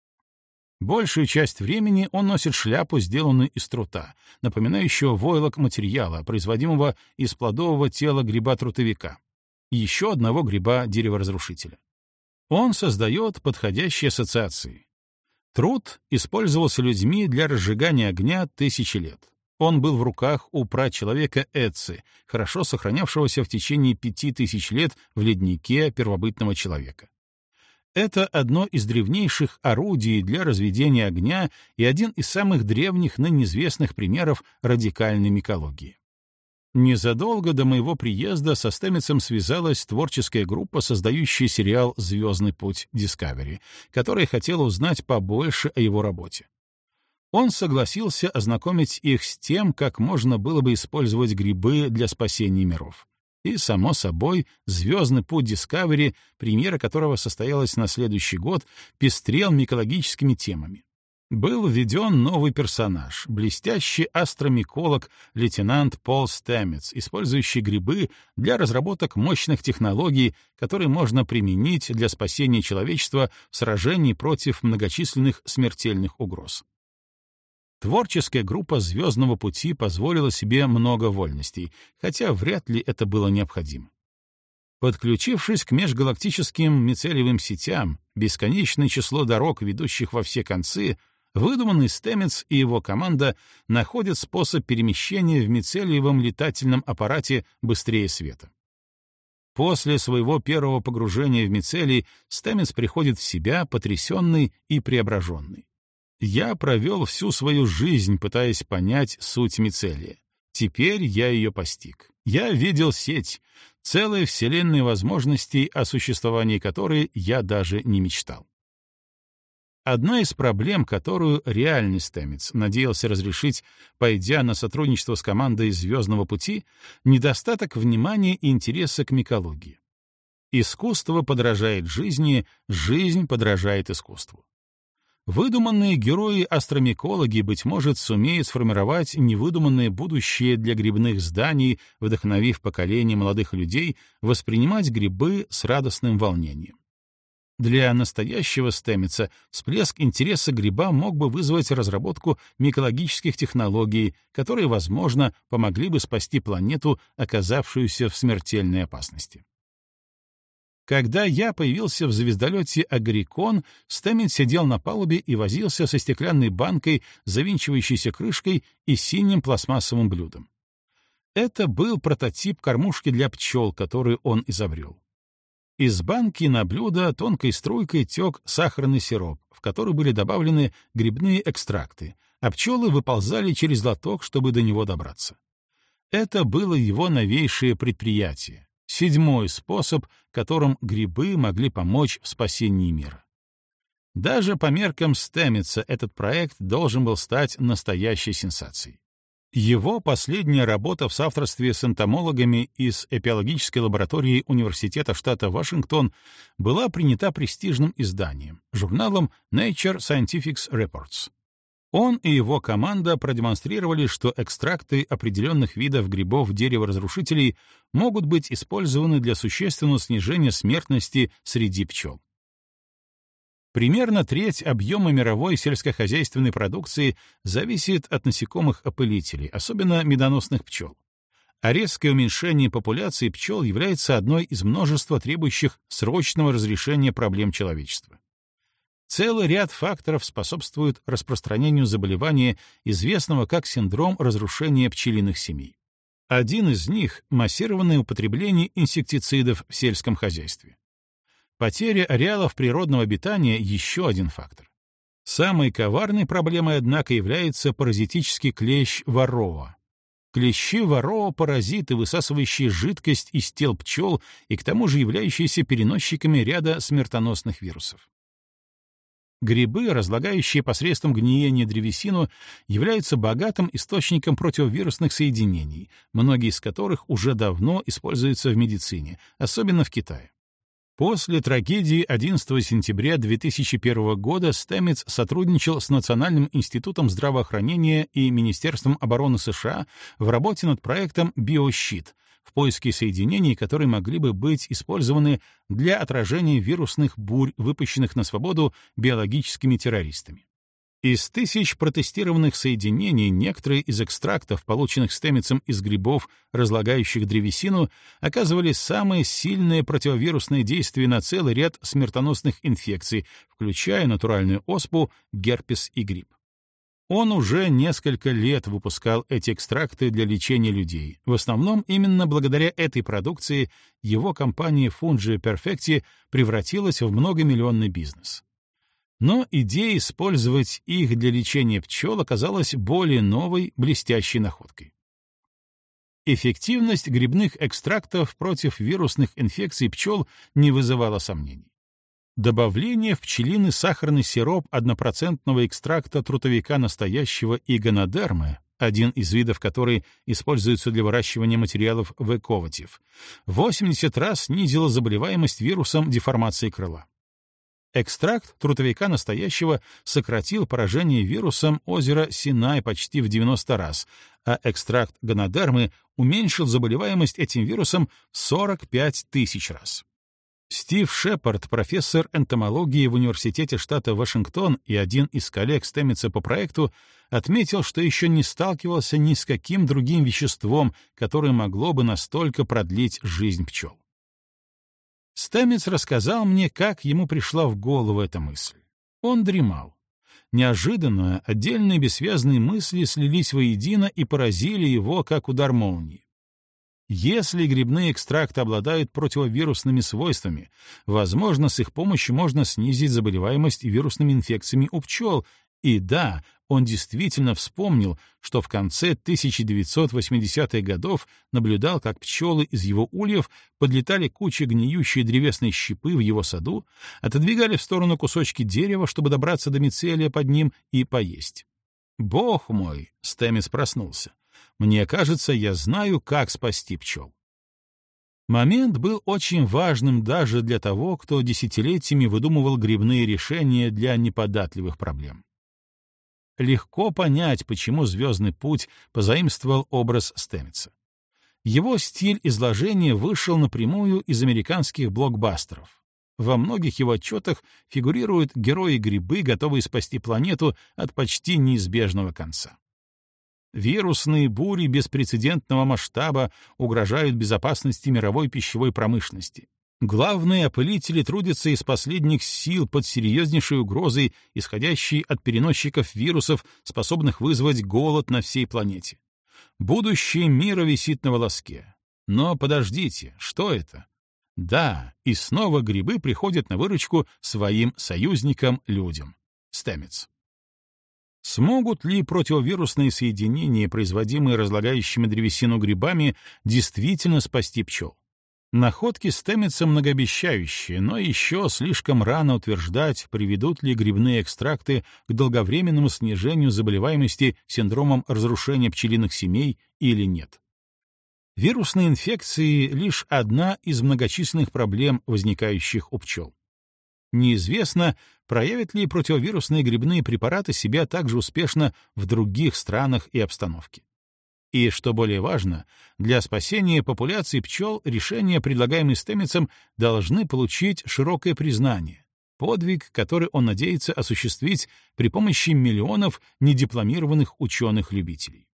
Большую часть времени он носит шляпу, сделанную из трута, напоминающего войлок материала, производимого из плодового тела гриба-трутовика, и еще одного гриба-дереворазрушителя. Он создает подходящие ассоциации. Трут использовался людьми для разжигания огня тысячи лет. Он был в руках у прачеловека Эцци, хорошо сохранявшегося в течение пяти тысяч лет в леднике первобытного человека. Это одно из древнейших орудий для разведения огня и один из самых древних ныне известных примеров радикальной микологии. Незадолго до моего приезда со Стэмитсом связалась творческая группа, создающая сериал «Звездный путь» Discovery, которая хотела узнать побольше о его работе. Он согласился ознакомить их с тем, как можно было бы использовать грибы для спасения миров. И, само собой, «Звездный путь Discovery», премьера которого состоялась на следующий год, пестрел микологическими темами. Был введен новый персонаж, блестящий астромиколог лейтенант Пол Стэмитс, использующий грибы для разработок мощных технологий, которые можно применить для спасения человечества в сражении против многочисленных смертельных угроз. Творческая группа «Звездного пути» позволила себе много вольностей, хотя вряд ли это было необходимо. Подключившись к межгалактическим мицелиевым сетям, бесконечное число дорог, ведущих во все концы, выдуманный Стэмитс и его команда находят способ перемещения в мицелиевом летательном аппарате быстрее света. После своего первого погружения в мицелий Стэмитс приходит в себя, потрясенный и преображенный. Я провел всю свою жизнь, пытаясь понять суть мицелия. Теперь я ее постиг. Я видел сеть, целая вселенная возможностей, о существовании которой я даже не мечтал. Одна из проблем, которую реальный Стэмитс надеялся разрешить, пойдя на сотрудничество с командой «Звездного пути», — недостаток внимания и интереса к микологии. Искусство подражает жизни, жизнь подражает искусству. Выдуманные герои-астромикологи, быть может, сумеют сформировать невыдуманное будущее для грибных зданий, вдохновив поколение молодых людей воспринимать грибы с радостным волнением. Для настоящего Стэмитса всплеск интереса к грибам мог бы вызвать разработку микологических технологий, которые, возможно, помогли бы спасти планету, оказавшуюся в смертельной опасности. Когда я появился в звездолете «Агрикон», Стэмитс сидел на палубе и возился со стеклянной банкой, завинчивающейся крышкой и синим пластмассовым блюдом. Это был прототип кормушки для пчел, которую он изобрел. Из банки на блюдо тонкой струйкой тек сахарный сироп, в который были добавлены грибные экстракты, а пчелы выползали через лоток, чтобы до него добраться. Это было его новейшее предприятие. Седьмой способ, которым грибы могли помочь в спасении мира. Даже по меркам Стэмитса этот проект должен был стать настоящей сенсацией. Его последняя работа в соавторстве с энтомологами из эпиологической лаборатории Университета штата Вашингтон была принята престижным изданием, журналом Nature Scientific Reports. Он и его команда продемонстрировали, что экстракты определенных видов грибов-дереворазрушителей могут быть использованы для существенного снижения смертности среди пчел. Примерно треть объема мировой сельскохозяйственной продукции зависит от насекомых-опылителей, особенно медоносных пчел. А резкое уменьшение популяции пчел является одной из множества требующих срочного разрешения проблем человечества. Целый ряд факторов способствует распространению заболевания, известного как синдром разрушения пчелиных семей. Один из них — массированное употребление инсектицидов в сельском хозяйстве. Потеря ареалов природного обитания — еще один фактор. Самой коварной проблемой, однако, является паразитический клещ варроа. Клещи варроа — паразиты, высасывающие жидкость из тел пчел и к тому же являющиеся переносчиками ряда смертоносных вирусов. Грибы, разлагающие посредством гниения древесину, являются богатым источником противовирусных соединений, многие из которых уже давно используются в медицине, особенно в Китае. После трагедии одиннадцатого сентября две тысячи первого года Стэмитс сотрудничал с Национальным институтом здравоохранения и Министерством обороны США в работе над проектом «Биощит» в поиске соединений, которые могли бы быть использованы для отражения вирусных бурь, выпущенных на свободу биологическими террористами. Из тысяч протестированных соединений некоторые из экстрактов, полученных Стэмитсом из грибов, разлагающих древесину, оказывали самое сильное противовирусное действие на целый ряд смертоносных инфекций, включая натуральную оспу, герпес и грипп. Он уже несколько лет выпускал эти экстракты для лечения людей. В основном именно благодаря этой продукции его компания Fungi Perfecti превратилась в многомиллионный бизнес. Но идея использовать их для лечения пчел оказалась более новой, блестящей находкой. Эффективность грибных экстрактов против вирусных инфекций пчел не вызывала сомнений. Добавление в пчелиный сахарный сироп однопроцентного экстракта трутовика настоящего и гонодермы, один из видов который используется для выращивания материалов вековатив, восемьдесят раз снизило заболеваемость вирусом деформации крыла. Экстракт трутовика настоящего сократил поражение вирусом озера Синай почти в девяносто раз, а экстракт гонодермы уменьшил заболеваемость этим вирусом в сорок пять тысяч раз. Стив Шепард, профессор энтомологии в Университете штата Вашингтон и один из коллег Стэмитса по проекту, отметил, что еще не сталкивался ни с каким другим веществом, которое могло бы настолько продлить жизнь пчел. Стэмитс рассказал мне, как ему пришла в голову эта мысль. Он дремал. Неожиданно отдельные бессвязные мысли слились воедино и поразили его, как удар молнии. Если грибные экстракты обладают противовирусными свойствами, возможно, с их помощью можно снизить заболеваемость вирусными инфекциями у пчел. И да, он действительно вспомнил, что в конце тысяча девятьсот восьмидесятых годов наблюдал, как пчелы из его ульев подлетали кучи гниющей древесной щепы в его саду, отодвигали в сторону кусочки дерева, чтобы добраться до мицелия под ним и поесть. «Бог мой!» — Стэмитс проснулся. «Мне кажется, я знаю, как спасти пчел». Момент был очень важным даже для того, кто десятилетиями выдумывал грибные решения для неподатливых проблем. Легко понять, почему «Звездный путь» позаимствовал образ Стэмитса. Его стиль изложения вышел напрямую из американских блокбастеров. Во многих его отчетах фигурируют герои-грибы, готовые спасти планету от почти неизбежного конца. Вирусные бури беспрецедентного масштаба угрожают безопасности мировой пищевой промышленности. Главные опылители трудятся из последних сил под серьезнейшей угрозой, исходящей от переносчиков вирусов, способных вызвать голод на всей планете. Будущее мира висит на волоске. Но подождите, что это? Да, и снова грибы приходят на выручку своим союзникам-людям. Стэмитс. Смогут ли противовирусные соединения, производимые разлагающими древесину грибами, действительно спасти пчел? Находки Стэмитса многообещающие, но еще слишком рано утверждать, приведут ли грибные экстракты к долговременному снижению заболеваемости синдромом разрушения пчелиных семей или нет. Вирусные инфекции — лишь одна из многочисленных проблем, возникающих у пчел. Неизвестно, проявят ли противовирусные грибные препараты себя также успешно в других странах и обстановке. И, что более важно, для спасения популяции пчел решения, предлагаемые Стэмитсом, должны получить широкое признание, подвиг, который он надеется осуществить при помощи миллионов недипломированных ученых-любителей.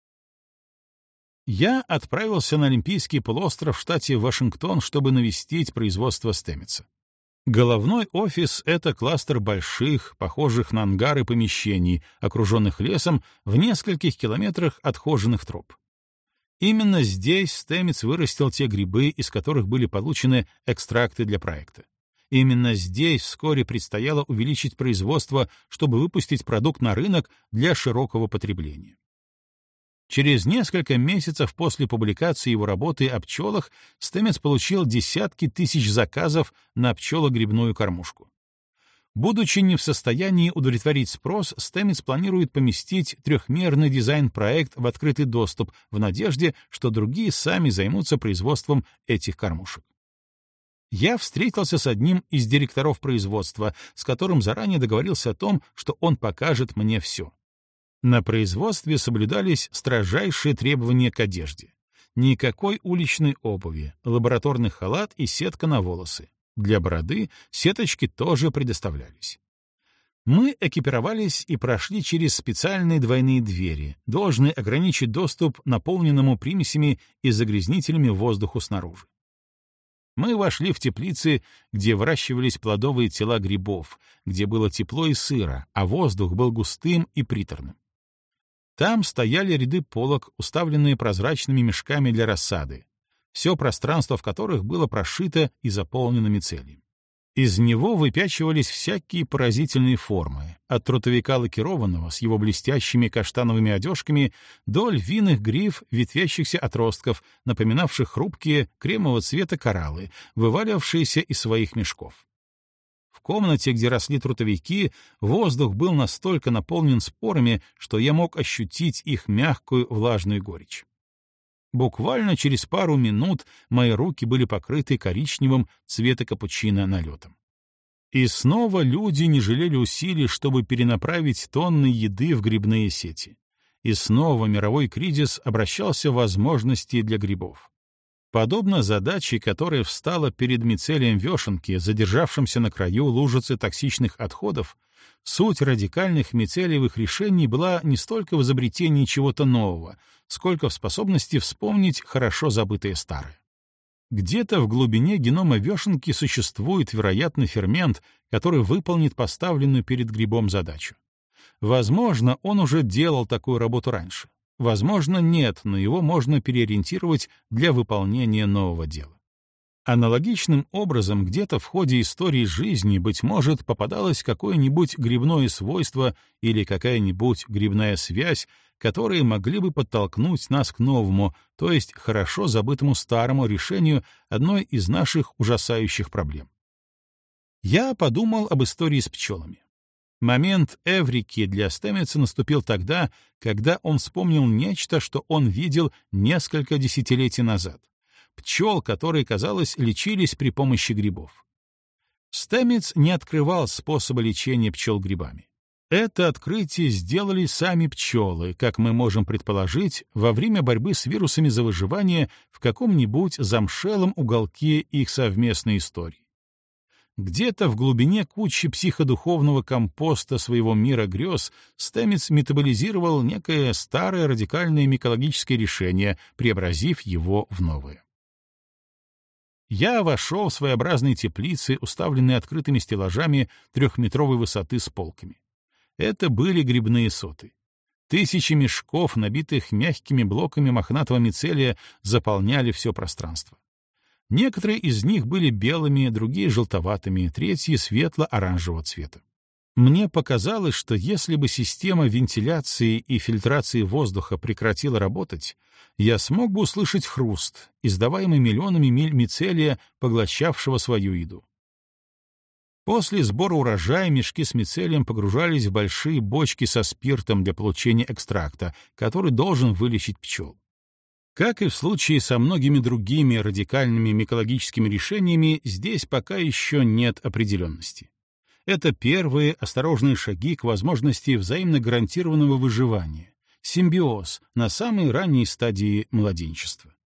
Я отправился на Олимпийский полуостров в штате Вашингтон, чтобы навестить производство Стэмитса. Головной офис — это кластер больших, похожих на ангары помещений, окруженных лесом в нескольких километрах отхоженных троп. Именно здесь Стэмитс вырастил те грибы, из которых были получены экстракты для проекта. Именно здесь вскоре предстояло увеличить производство, чтобы выпустить продукт на рынок для широкого потребления. Через несколько месяцев после публикации его работы о пчелах Стэмитс получил десятки тысяч заказов на пчелогрибную кормушку. Будучи не в состоянии удовлетворить спрос, Стэмитс планирует поместить трехмерный дизайн-проект в открытый доступ в надежде, что другие сами займутся производством этих кормушек. Я встретился с одним из директоров производства, с которым заранее договорился о том, что он покажет мне все. На производстве соблюдались строжайшие требования к одежде. Никакой уличной обуви, лабораторный халат и сетка на волосы. Для бороды сеточки тоже предоставлялись. Мы экипировались и прошли через специальные двойные двери, должны ограничить доступ наполненному примесями и загрязнителями воздуху снаружи. Мы вошли в теплицы, где выращивались плодовые тела грибов, где было тепло и сыро, а воздух был густым и приторным. Там стояли ряды полок, уставленные прозрачными мешками для рассады, все пространство в которых было прошито и заполнено мицелием. Из него выпячивались всякие поразительные формы, от трутовика лакированного с его блестящими каштановыми одежками до львиных гриф ветвящихся отростков, напоминавших хрупкие кремового цвета кораллы, вываливавшиеся из своих мешков. В комнате, где росли трутовики, воздух был настолько наполнен спорами, что я мог ощутить их мягкую влажную горечь. Буквально через пару минут мои руки были покрыты коричневым цвета капучино налетом. И снова люди не жалели усилий, чтобы перенаправить тонны еды в грибные сети. И снова мировой кризис обращался в возможности для грибов. Подобно задаче, которая встала перед мицелием вешенки, задержавшимся на краю лужицы токсичных отходов, суть радикальных мицелиевых решений была не столько в изобретении чего-то нового, сколько в способности вспомнить хорошо забытое старое. Где-то в глубине генома вешенки существует, вероятно, фермент, который выполнит поставленную перед грибом задачу. Возможно, он уже делал такую работу раньше. Возможно, нет, но его можно переориентировать для выполнения нового дела. Аналогичным образом где-то в ходе истории жизни, быть может, попадалось какое-нибудь грибное свойство или какая-нибудь грибная связь, которые могли бы подтолкнуть нас к новому, то есть хорошо забытому старому решению одной из наших ужасающих проблем. Я подумал об истории с пчелами. Момент эврики для Стэмитса наступил тогда, когда он вспомнил нечто, что он видел несколько десятилетий назад. Пчел, которые, казалось, лечились при помощи грибов. Стэмитс не открывал способа лечения пчел грибами. Это открытие сделали сами пчелы, как мы можем предположить, во время борьбы с вирусами за выживание в каком-нибудь замшелом уголке их совместной истории. Где-то в глубине кучи психодуховного компоста своего мира грез Стэмитс метаболизировал некое старое радикальное микологическое решение, преобразив его в новое. Я вошел в своеобразные теплицы, уставленные открытыми стеллажами трехметровой высоты с полками. Это были грибные соты. Тысячи мешков, набитых мягкими блоками мохнатого мицелия, заполняли все пространство. Некоторые из них были белыми, другие — желтоватыми, третьи — светло-оранжевого цвета. Мне показалось, что если бы система вентиляции и фильтрации воздуха прекратила работать, я смог бы услышать хруст, издаваемый миллионами миль мицелия, поглощавшего свою еду. После сбора урожая мешки с мицелием погружались в большие бочки со спиртом для получения экстракта, который должен вылечить пчел. Как и в случае со многими другими радикальными микологическими решениями, здесь пока еще нет определенности. Это первые осторожные шаги к возможности взаимно гарантированного выживания, симбиоз на самой ранней стадии младенчества.